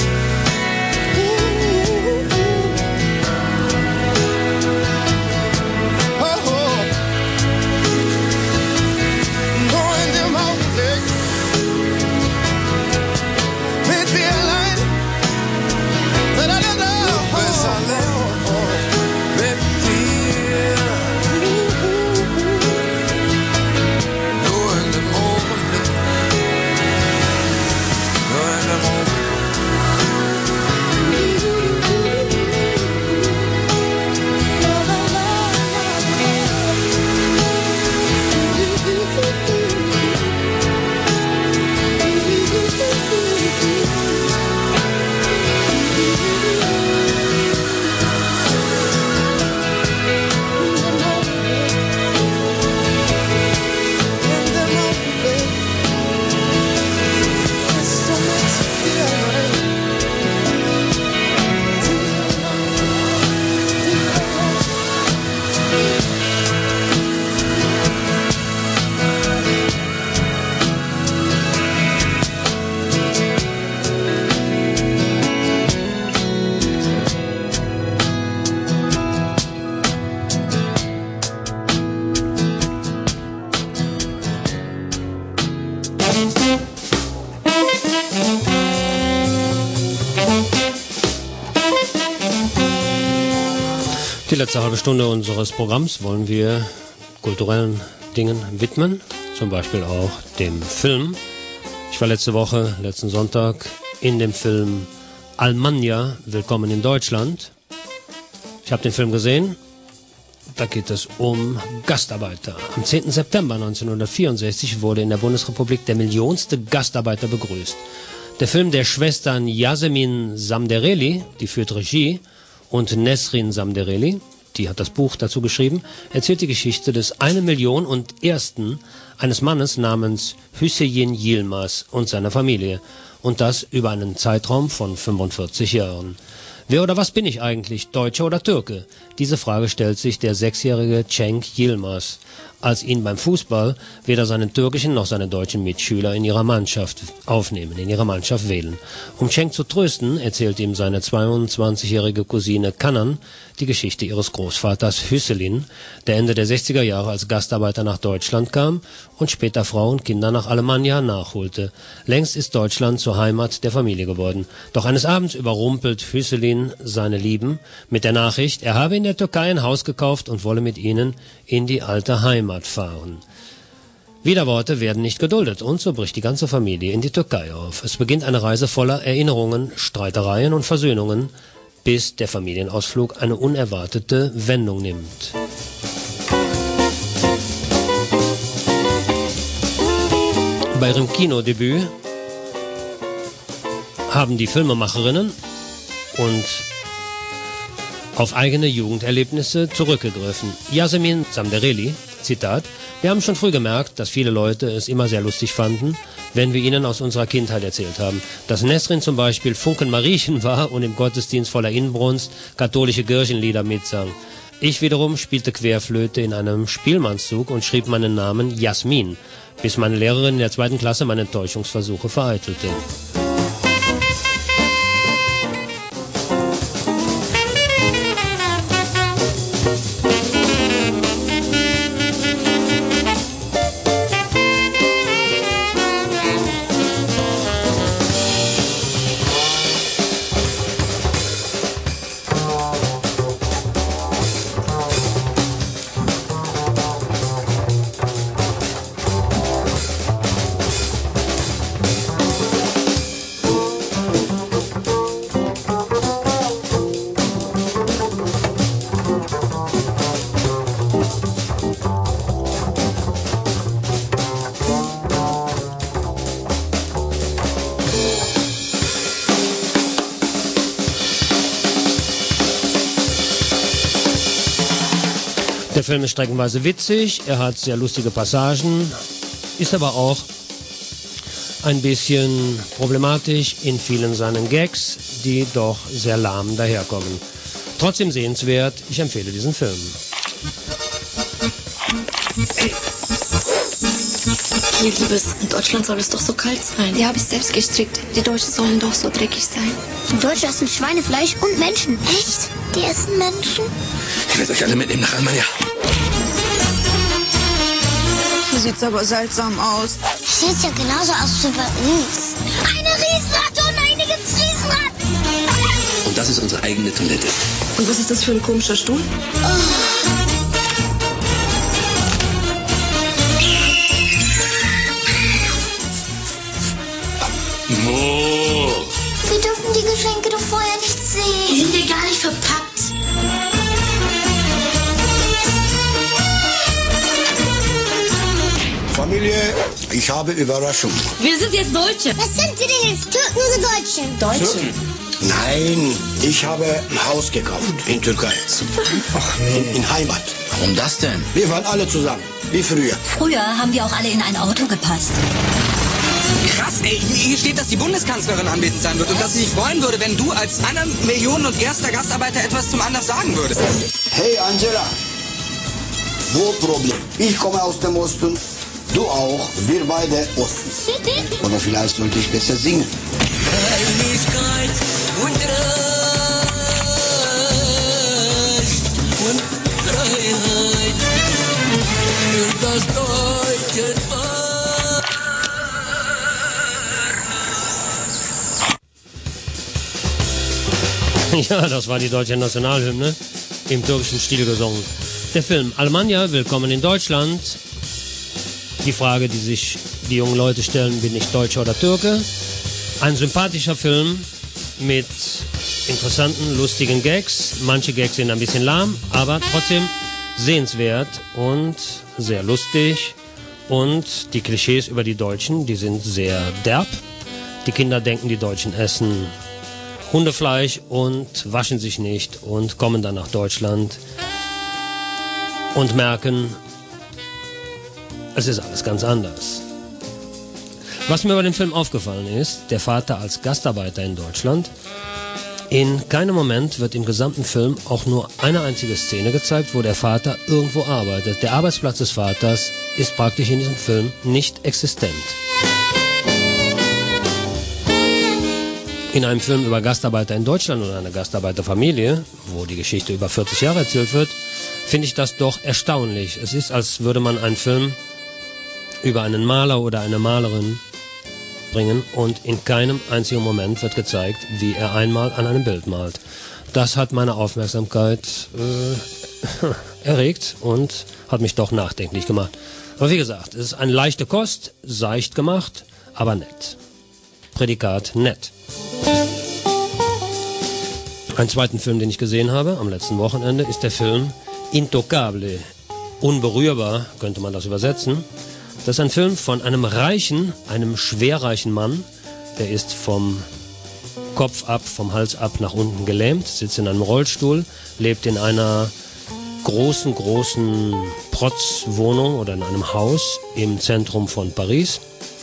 Die letzte halbe Stunde unseres Programms wollen wir kulturellen Dingen widmen, zum Beispiel auch dem Film. Ich war letzten Sonntag, in dem Film Almanja, Willkommen in Deutschland. Ich habe den Film gesehen, Da geht es um Gastarbeiter. Am 10. September 1964 wurde in der Bundesrepublik der millionste Gastarbeiter begrüßt. Der Film der Schwestern Yasemin Samdereli, die führt Regie, und Nesrin Samdereli, die hat das Buch dazu geschrieben, erzählt die Geschichte des 1 Million und ersten eines Mannes namens Hüseyin Yilmaz und seiner Familie. Und das über einen Zeitraum von 45 Jahren. Wer oder was bin ich eigentlich, Deutscher oder Türke? Diese Frage stellt sich der 6-jährige Cenk Yilmaz, als ihn beim Fußball weder seinen türkischen noch seine deutschen Mitschüler in ihrer Mannschaft aufnehmen, in ihrer Mannschaft wählen. Um Cenk zu trösten, erzählt ihm seine 22-jährige Cousine Canan die Geschichte ihres Großvaters Hüseyin, der Ende der 60er Jahre als Gastarbeiter nach Deutschland kam und später Frau und Kinder nach Alemannia nachholte. Längst ist Deutschland zur Heimat der Familie geworden. Doch eines Abends überrumpelt Hüseyin seine Lieben mit der Nachricht, er habe in der Türkei ein Haus gekauft und wolle mit ihnen in die alte Heimat fahren. Widerworte werden nicht geduldet und so bricht die ganze Familie in die Türkei auf. Es beginnt eine Reise voller Erinnerungen, Streitereien und Versöhnungen, bis der Familienausflug eine unerwartete Wendung nimmt. Bei ihrem Kinodebüt haben die Filmemacherinnen und auf eigene Jugenderlebnisse zurückgegriffen. Yasemin Samdereli, Zitat, wir haben schon früh gemerkt, dass viele Leute es immer sehr lustig fanden, wenn wir ihnen aus unserer Kindheit erzählt haben. Dass Nesrin zum Beispiel Funken Mariechen war und im Gottesdienst voller Inbrunst katholische Kirchenlieder mitsang. Ich wiederum spielte Querflöte in einem Spielmannszug und schrieb meinen Namen Jasmin, bis meine Lehrerin in der 2. Klasse meine Täuschungsversuche vereitelte. Der Film ist streckenweise witzig, er hat sehr lustige Passagen, ist aber auch ein bisschen problematisch in vielen seinen Gags, die doch sehr lahm daherkommen. Trotzdem sehenswert, ich empfehle diesen Film. Hier, Liebes, in Deutschland soll es doch so kalt sein. Ja, habe ich selbst gestrickt. Die Deutschen sollen doch so dreckig sein. Die Deutschen essen Schweinefleisch und Menschen. Echt? Die essen Menschen? Ich werde euch alle mitnehmen nach Alemannia. Hier sieht's aber seltsam aus. Sieht ja genauso aus wie bei uns. Eine Riesenratte und eine gibt's Riesenratten. Und das ist unsere eigene Toilette. Und was ist das für ein komischer Stuhl? Wir dürfen die Geschenke doch vorher nicht sehen. Die sind ja gar nicht verpackt. Familie, ich habe Überraschung. Wir sind jetzt Deutsche. Was sind wir denn jetzt? Türken oder Deutsche? Türken? Nein, ich habe ein Haus gekauft in Türkei. Super. Ach, in Heimat. Warum das denn? Wir waren alle zusammen, wie früher. Früher haben wir auch alle in ein Auto gepasst. Krass, ey, hier steht, dass die Bundeskanzlerin anwesend sein wird und dass sie sich freuen würde, wenn du als 1 Million und erster Gastarbeiter etwas zum Anlass sagen würdest. Hey Angela, wo Problem? Ich komme aus dem Osten, du auch, wir beide Ostens. Oder vielleicht sollte ich besser singen. Herrlichkeit und Recht und Freiheit für das deutsche Volk. Ja, das war die deutsche Nationalhymne, im türkischen Stil gesungen. Der Film Alemannia, Willkommen in Deutschland. Die Frage, die sich die jungen Leute stellen, bin ich Deutscher oder Türke? Ein sympathischer Film mit interessanten, lustigen Gags. Manche Gags sind ein bisschen lahm, aber trotzdem sehenswert und sehr lustig. Und die Klischees über die Deutschen, die sind sehr derb. Die Kinder denken, die Deutschen essen Hundefleisch und waschen sich nicht und kommen dann nach Deutschland und merken, es ist alles ganz anders. Was mir bei dem Film aufgefallen ist, der Vater als Gastarbeiter in Deutschland, in keinem Moment wird im gesamten Film auch nur eine einzige Szene gezeigt, wo der Vater irgendwo arbeitet. Der Arbeitsplatz des Vaters ist praktisch in diesem Film nicht existent. In einem Film über Gastarbeiter in Deutschland oder eine Gastarbeiterfamilie, wo die Geschichte über 40 Jahre erzählt wird, finde ich das doch erstaunlich. Es ist, als würde man einen Film über einen Maler oder eine Malerin bringen und in keinem einzigen Moment wird gezeigt, wie er einmal an einem Bild malt. Das hat meine Aufmerksamkeit erregt und hat mich doch nachdenklich gemacht. Aber wie gesagt, es ist eine leichte Kost, seicht gemacht, aber nett. Prädikat nett. Einen zweiten Film, den ich gesehen habe am letzten Wochenende, ist der Film Intocable. Unberührbar könnte man das übersetzen. Das ist ein Film von einem schwerreichen Mann, der ist vom Kopf ab, vom Hals ab nach unten gelähmt, sitzt in einem Rollstuhl, lebt in einer großen Protzwohnung oder in einem Haus im Zentrum von Paris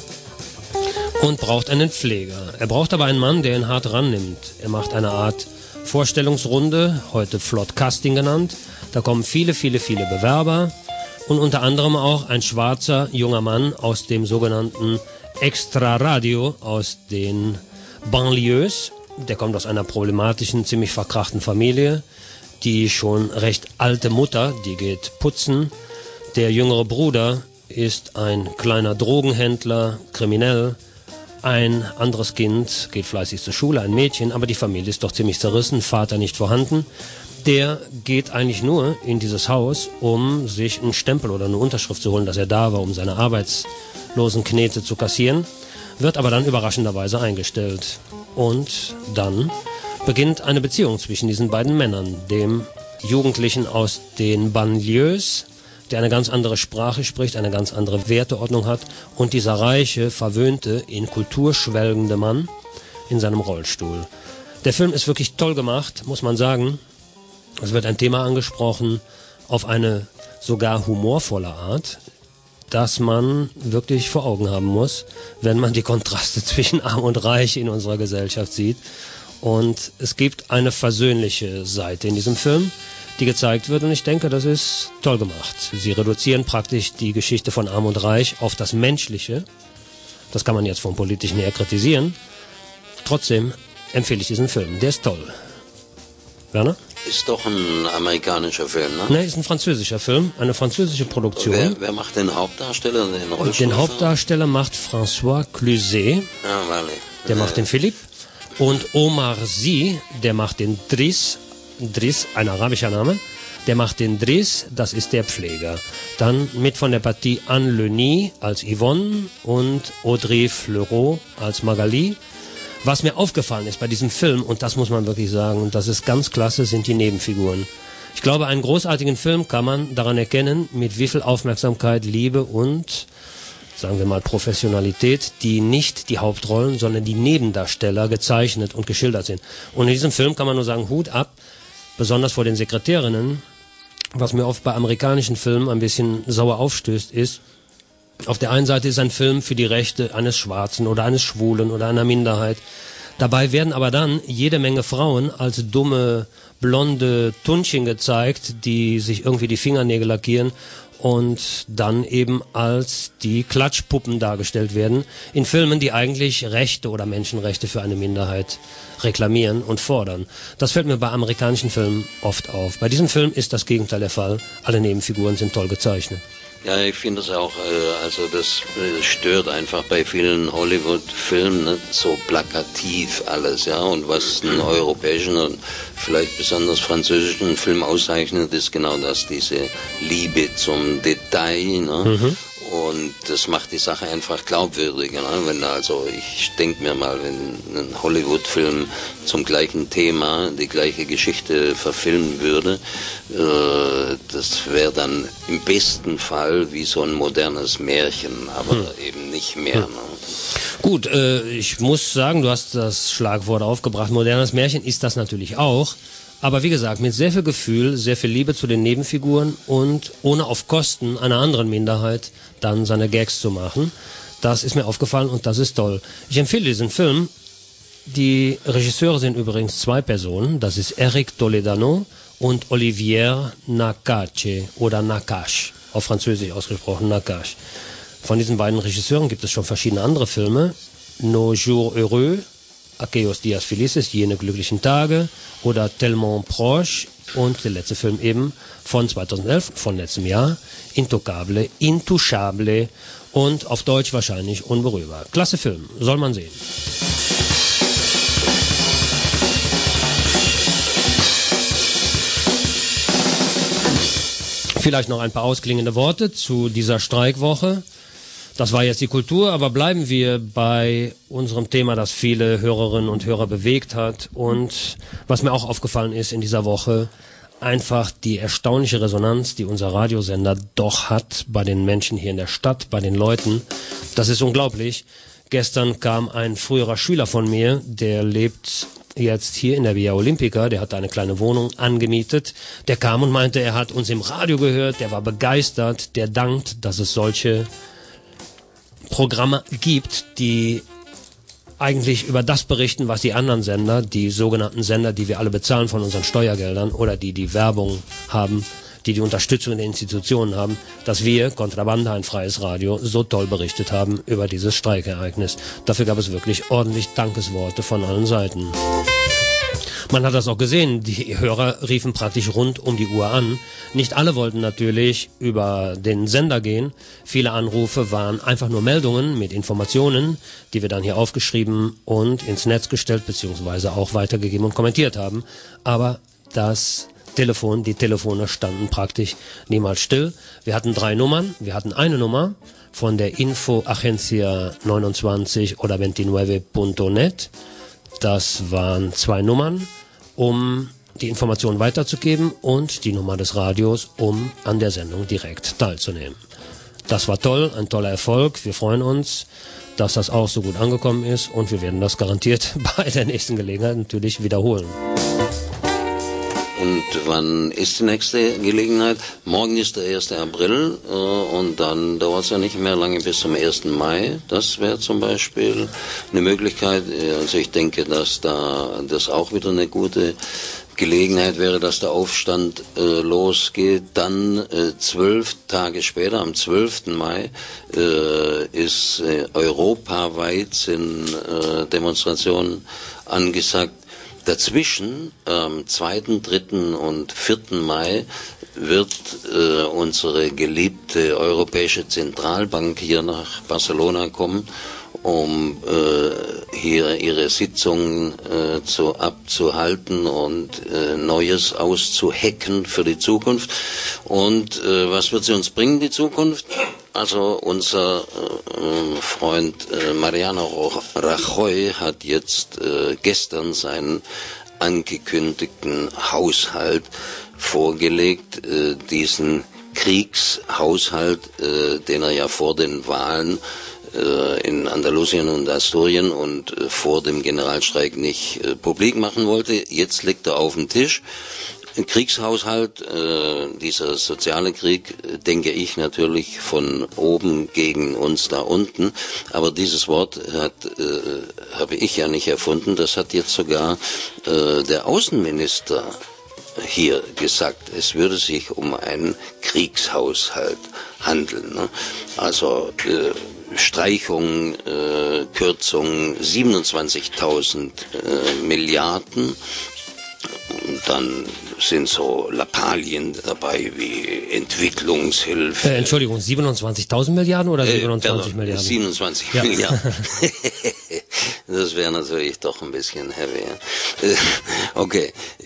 und braucht einen Pfleger. Er braucht aber einen Mann, der ihn hart rannimmt. Er macht eine Art Vorstellungsrunde, heute flott Casting genannt. Da kommen viele Bewerber. Und unter anderem auch ein schwarzer junger Mann aus dem sogenannten Extraradio, aus den Banlieues. Der kommt aus einer problematischen, ziemlich verkrachten Familie. Die schon recht alte Mutter, die geht putzen. Der jüngere Bruder ist ein kleiner Drogenhändler, kriminell. Ein anderes Kind geht fleißig zur Schule, ein Mädchen, aber die Familie ist doch ziemlich zerrissen, Vater nicht vorhanden. Der geht eigentlich nur in dieses Haus, um sich einen Stempel oder eine Unterschrift zu holen, dass er da war, um seine Arbeitslosenknete zu kassieren, wird aber dann überraschenderweise eingestellt. Und dann beginnt eine Beziehung zwischen diesen beiden Männern, dem Jugendlichen aus den Banlieues, der eine ganz andere Sprache spricht, eine ganz andere Werteordnung hat, und dieser reiche, verwöhnte, in Kultur schwelgende Mann in seinem Rollstuhl. Der Film ist wirklich toll gemacht, muss man sagen. Es wird ein Thema angesprochen auf eine sogar humorvolle Art, dass man wirklich vor Augen haben muss, wenn man die Kontraste zwischen Arm und Reich in unserer Gesellschaft sieht. Und es gibt eine versöhnliche Seite in diesem Film, die gezeigt wird, und ich denke, das ist toll gemacht. Sie reduzieren praktisch die Geschichte von Arm und Reich auf das Menschliche. Das kann man jetzt vom Politischen her kritisieren. Trotzdem empfehle ich diesen Film. Der ist toll. Werner? Ist doch ein amerikanischer Film, ne? Nein, ist ein französischer Film, eine französische Produktion. Wer macht den Hauptdarsteller, den Rollstuhl? Den Hauptdarsteller macht François Cluzet, der macht den Philippe. Und Omar Sy, der macht den Driss, ein arabischer Name, der macht den Driss, das ist der Pfleger. Dann mit von der Partie Anne Leny als Yvonne und Audrey Fleurot als Magali. Was mir aufgefallen ist bei diesem Film, und das muss man wirklich sagen, und das ist ganz klasse, sind die Nebenfiguren. Ich glaube, einen großartigen Film kann man daran erkennen, mit wie viel Aufmerksamkeit, Liebe und, sagen wir mal, Professionalität, die nicht die Hauptrollen, sondern die Nebendarsteller gezeichnet und geschildert sind. Und in diesem Film kann man nur sagen, Hut ab, besonders vor den Sekretärinnen. Was mir oft bei amerikanischen Filmen ein bisschen sauer aufstößt, ist, auf der einen Seite ist ein Film für die Rechte eines Schwarzen oder eines Schwulen oder einer Minderheit. Dabei werden aber dann jede Menge Frauen als dumme, blonde Tunchen gezeigt, die sich irgendwie die Fingernägel lackieren und dann eben als die Klatschpuppen dargestellt werden in Filmen, die eigentlich Rechte oder Menschenrechte für eine Minderheit reklamieren und fordern. Das fällt mir bei amerikanischen Filmen oft auf. Bei diesem Film ist das Gegenteil der Fall. Alle Nebenfiguren sind toll gezeichnet. Ja, ich finde es auch, also das stört einfach bei vielen Hollywood-Filmen nicht so plakativ alles, ja, und was einen europäischen und vielleicht besonders französischen Film auszeichnet, ist genau das, diese Liebe zum Detail, ne? Und das macht die Sache einfach glaubwürdiger. Ne? Wenn also, ich denke mir mal, wenn ein Hollywood-Film zum gleichen Thema die gleiche Geschichte verfilmen würde, das wäre dann im besten Fall wie so ein modernes Märchen, aber eben nicht mehr. Ne? Gut, ich muss sagen, du hast das Schlagwort aufgebracht. Modernes Märchen ist das natürlich auch. Aber wie gesagt, mit sehr viel Gefühl, sehr viel Liebe zu den Nebenfiguren und ohne auf Kosten einer anderen Minderheit dann seine Gags zu machen. Das ist mir aufgefallen und das ist toll. Ich empfehle diesen Film. Die Regisseure sind übrigens 2 Personen. Das ist Eric Toledano und Olivier Nakache oder Nakache, auf Französisch ausgesprochen Nakache. Von diesen beiden Regisseuren gibt es schon verschiedene andere Filme. Nos Jours Heureux, Aquellos Días Felices, jene glücklichen Tage, oder Tellement Proche und der letzte Film eben von 2011, von letztem Jahr, Intocable, Intouchable und auf Deutsch wahrscheinlich Unberührbar. Klasse Film, soll man sehen. Vielleicht noch ein paar ausklingende Worte zu dieser Streikwoche. Das war jetzt die Kultur, aber bleiben wir bei unserem Thema, das viele Hörerinnen und Hörer bewegt hat. Und was mir auch aufgefallen ist in dieser Woche, einfach die erstaunliche Resonanz, die unser Radiosender doch hat bei den Menschen hier in der Stadt, bei den Leuten. Das ist unglaublich. Gestern kam ein früherer Schüler von mir, der lebt jetzt hier in der Via Olympica, der hat eine kleine Wohnung angemietet. Der kam und meinte, er hat uns im Radio gehört, der war begeistert, der dankt, dass es solche Programme gibt, die eigentlich über das berichten, was die anderen Sender, die sogenannten Sender, die wir alle bezahlen von unseren Steuergeldern oder die Werbung haben, die Unterstützung der Institutionen haben, dass wir, Kontrabanda, ein freies Radio, so toll berichtet haben über dieses Streikereignis. Dafür gab es wirklich ordentlich Dankesworte von allen Seiten. Man hat das auch gesehen, die Hörer riefen praktisch rund um die Uhr an. Nicht alle wollten natürlich über den Sender gehen. Viele Anrufe waren einfach nur Meldungen mit Informationen, die wir dann hier aufgeschrieben und ins Netz gestellt bzw. auch weitergegeben und kommentiert haben. Aber die Telefone standen praktisch niemals still. Wir hatten 3 Nummern. Wir hatten eine Nummer von der Info Agencia 29 oder 29.net. Das waren 2 Nummern, um die Informationen weiterzugeben und die Nummer des Radios, um an der Sendung direkt teilzunehmen. Das war toll, ein toller Erfolg. Wir freuen uns, dass das auch so gut angekommen ist und wir werden das garantiert bei der nächsten Gelegenheit natürlich wiederholen. Und wann ist die nächste Gelegenheit? Morgen ist der 1. April und dann dauert es ja nicht mehr lange bis zum 1. Mai. Das wäre zum Beispiel eine Möglichkeit. Also ich denke, dass das auch wieder eine gute Gelegenheit wäre, dass der Aufstand losgeht. Dann 12 Tage später, am 12. Mai, ist europaweit sind Demonstrationen angesagt. Dazwischen, am 2., 3. und 4. Mai, wird unsere geliebte Europäische Zentralbank hier nach Barcelona kommen, um hier ihre Sitzungen abzuhalten und Neues auszuhacken für die Zukunft. Und was wird sie uns bringen, die Zukunft? Also unser Freund Mariano Rajoy hat jetzt gestern seinen angekündigten Haushalt vorgelegt, diesen Kriegshaushalt, den er ja vor den Wahlen in Andalusien und Asturien und vor dem Generalstreik nicht publik machen wollte. Jetzt liegt er auf dem Tisch. Ein Kriegshaushalt, dieser soziale Krieg, denke ich natürlich von oben gegen uns da unten. Aber dieses Wort habe ich ja nicht erfunden. Das hat jetzt sogar der Außenminister hier gesagt. Es würde sich um einen Kriegshaushalt handeln. Ne? Also Streichung, Kürzung 27.000 Milliarden. Und dann sind so Lappalien dabei wie Entwicklungshilfe. Entschuldigung, 27.000 Milliarden oder 27 Milliarden? 27 Milliarden. Das wäre natürlich doch ein bisschen heavy. Okay,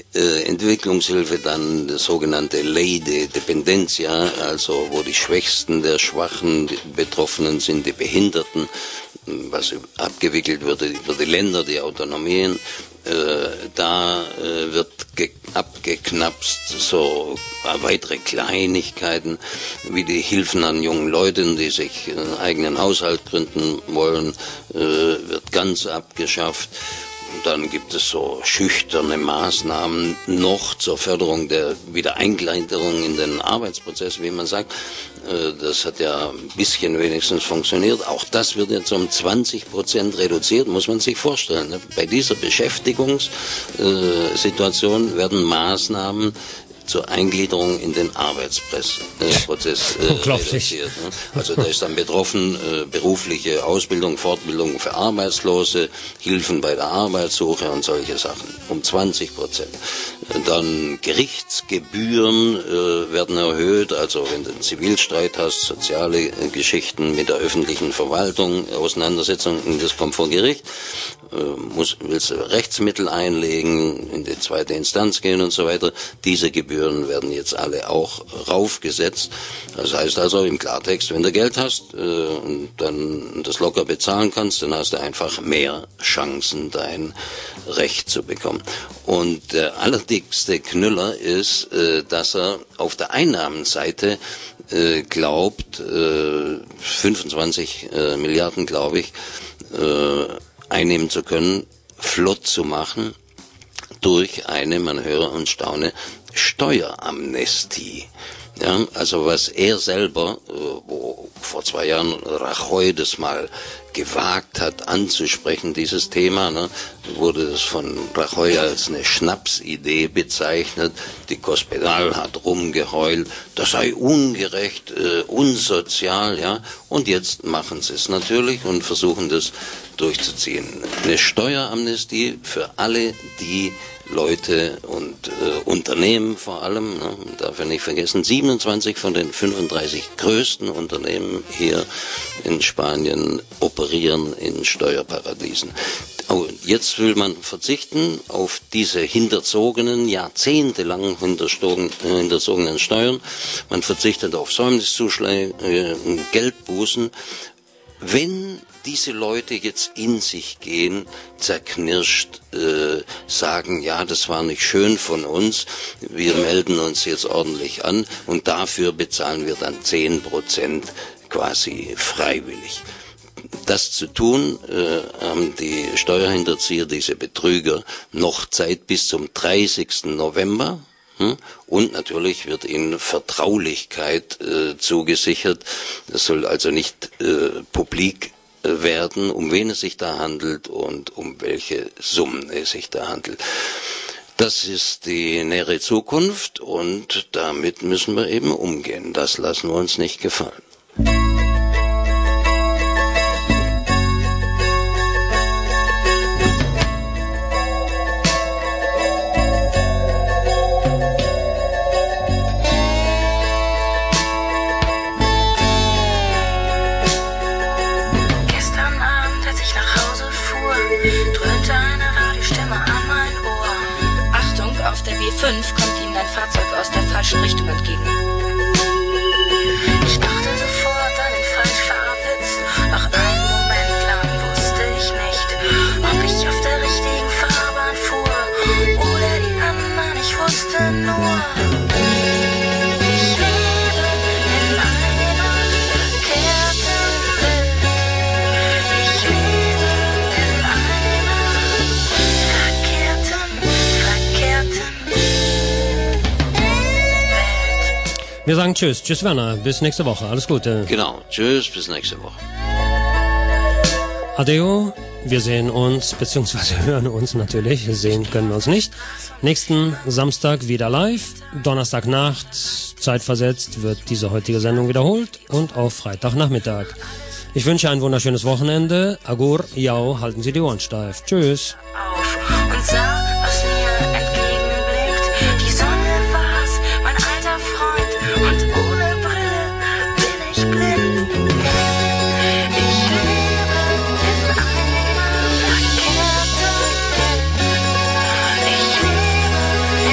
Entwicklungshilfe dann das sogenannte Ley de Dependencia, also wo die Schwächsten der Schwachen, die Betroffenen sind, die Behinderten, was abgewickelt wird über die Länder, die Autonomien. Da wird abgeknapst so weitere Kleinigkeiten wie die Hilfen an jungen Leuten, die sich einen eigenen Haushalt gründen wollen, wird ganz abgeschafft. Dann gibt es so schüchterne Maßnahmen noch zur Förderung der Wiedereingliederung in den Arbeitsprozess, wie man sagt. Das hat ja ein bisschen wenigstens funktioniert. Auch das wird jetzt um 20% reduziert, muss man sich vorstellen. Bei dieser Beschäftigungssituation werden Maßnahmen zur Eingliederung in den Arbeitsprozess reduziert. Also da ist dann betroffen berufliche Ausbildung, Fortbildung für Arbeitslose, Hilfen bei der Arbeitssuche und solche Sachen. Um 20%. Dann Gerichtsgebühren werden erhöht, also wenn du einen Zivilstreit hast, soziale Geschichten mit der öffentlichen Verwaltung, Auseinandersetzungen, das kommt vor Gericht. Willst du Rechtsmittel einlegen, in die zweite Instanz gehen und so weiter. Diese Gebühren werden jetzt alle auch raufgesetzt. Das heißt also im Klartext, wenn du Geld hast und dann das locker bezahlen kannst, dann hast du einfach mehr Chancen, dein Recht zu bekommen. Und der allerdickste Knüller ist, dass er auf der Einnahmenseite glaubt, 25 Milliarden, glaube ich, einnehmen zu können, flott zu machen durch eine, man höre und staune, Steueramnestie. Ja, also was er selber, wo vor 2 Jahren Rajoy das mal gewagt hat anzusprechen, dieses Thema, wurde das von Rajoy als eine Schnapsidee bezeichnet. Die Cospedal hat rumgeheult, das sei ungerecht, unsozial, ja. Und jetzt machen sie es natürlich und versuchen das durchzuziehen. Eine Steueramnestie für alle die Leute und Unternehmen vor allem, man darf ja nicht vergessen, 27 von den 35 größten Unternehmen hier in Spanien operieren in Steuerparadiesen. Jetzt will man verzichten auf diese hinterzogenen, jahrzehntelang hinterzogenen Steuern. Man verzichtet auf Säumniszuschläge, Geldbußen. Wenn diese Leute jetzt in sich gehen, zerknirscht, sagen, ja, das war nicht schön von uns, wir melden uns jetzt ordentlich an und dafür bezahlen wir dann 10% quasi freiwillig. Das zu tun, haben die Steuerhinterzieher, diese Betrüger, noch Zeit bis zum 30. November. Und natürlich wird ihnen Vertraulichkeit zugesichert. Das soll also nicht publik werden, um wen es sich da handelt und um welche Summen es sich da handelt. Das ist die nähere Zukunft und damit müssen wir eben umgehen. Das lassen wir uns nicht gefallen. Auf der B5 kommt Ihnen ein Fahrzeug aus der falschen Richtung entgegen. Ich dachte sofort an den Falschfahrerwitz, doch einen Moment lang wusste ich nicht, ob ich auf der richtigen Fahrbahn fuhr oder die anderen, ich wusste nur. Ich lebe in einer verkehrten Welt. Ich lebe in einer verkehrten Wir sagen Tschüss. Tschüss, Werner. Bis nächste Woche. Alles Gute. Genau. Tschüss, bis nächste Woche. Adeo. Wir sehen uns, beziehungsweise hören uns natürlich. Sehen können wir uns nicht. Nächsten Samstag wieder live. Donnerstagnacht, zeitversetzt, wird diese heutige Sendung wiederholt. Und auf Freitagnachmittag. Ich wünsche ein wunderschönes Wochenende. Agur, jau, halten Sie die Ohren steif. Tschüss. Und sah, was mir entgegenblickt. Die Sonne war's, mein alter Freund. Und ohne Brille bin ich blind. Ich lebe in einer verkehrten Welt. Ich lebe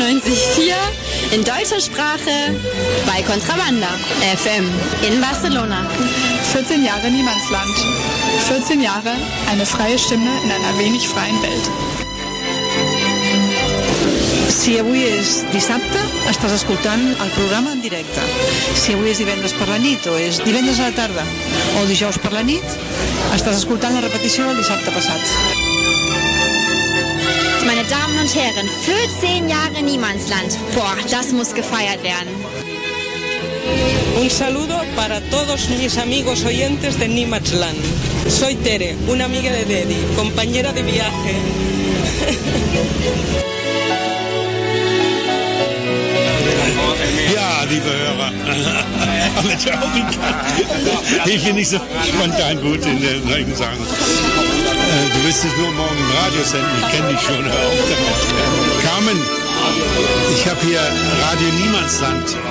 98,4 in deutscher Sprache bei Contrabanda FM in Barcelona. 14 Jahre Niemandsland. 14 Jahre eine freie Stimme in einer wenig freien Welt. Si avui és dissabte, estàs escoltant el programa en directe. Si avui és divendres per la nit, o és divendres a la tarda, o dijous per la nit, estàs escoltant la repetició del dissabte passat. Meine Damen und Herren, 14 Jahre Niemandsland. Boah, das muss gefeiert werden. Un saludo para todos mis amigos oyentes de Niemandsland. Soy Tere, una amiga de Dedi, compañera de viaje. Ja, liebe Hörer, aber die finde ich so spontan gut in den solchen Sachen. Du wirst es nur morgen im Radio senden, ich kenne dich schon, hör auf damit. Carmen, ich habe hier Radio Niemandsland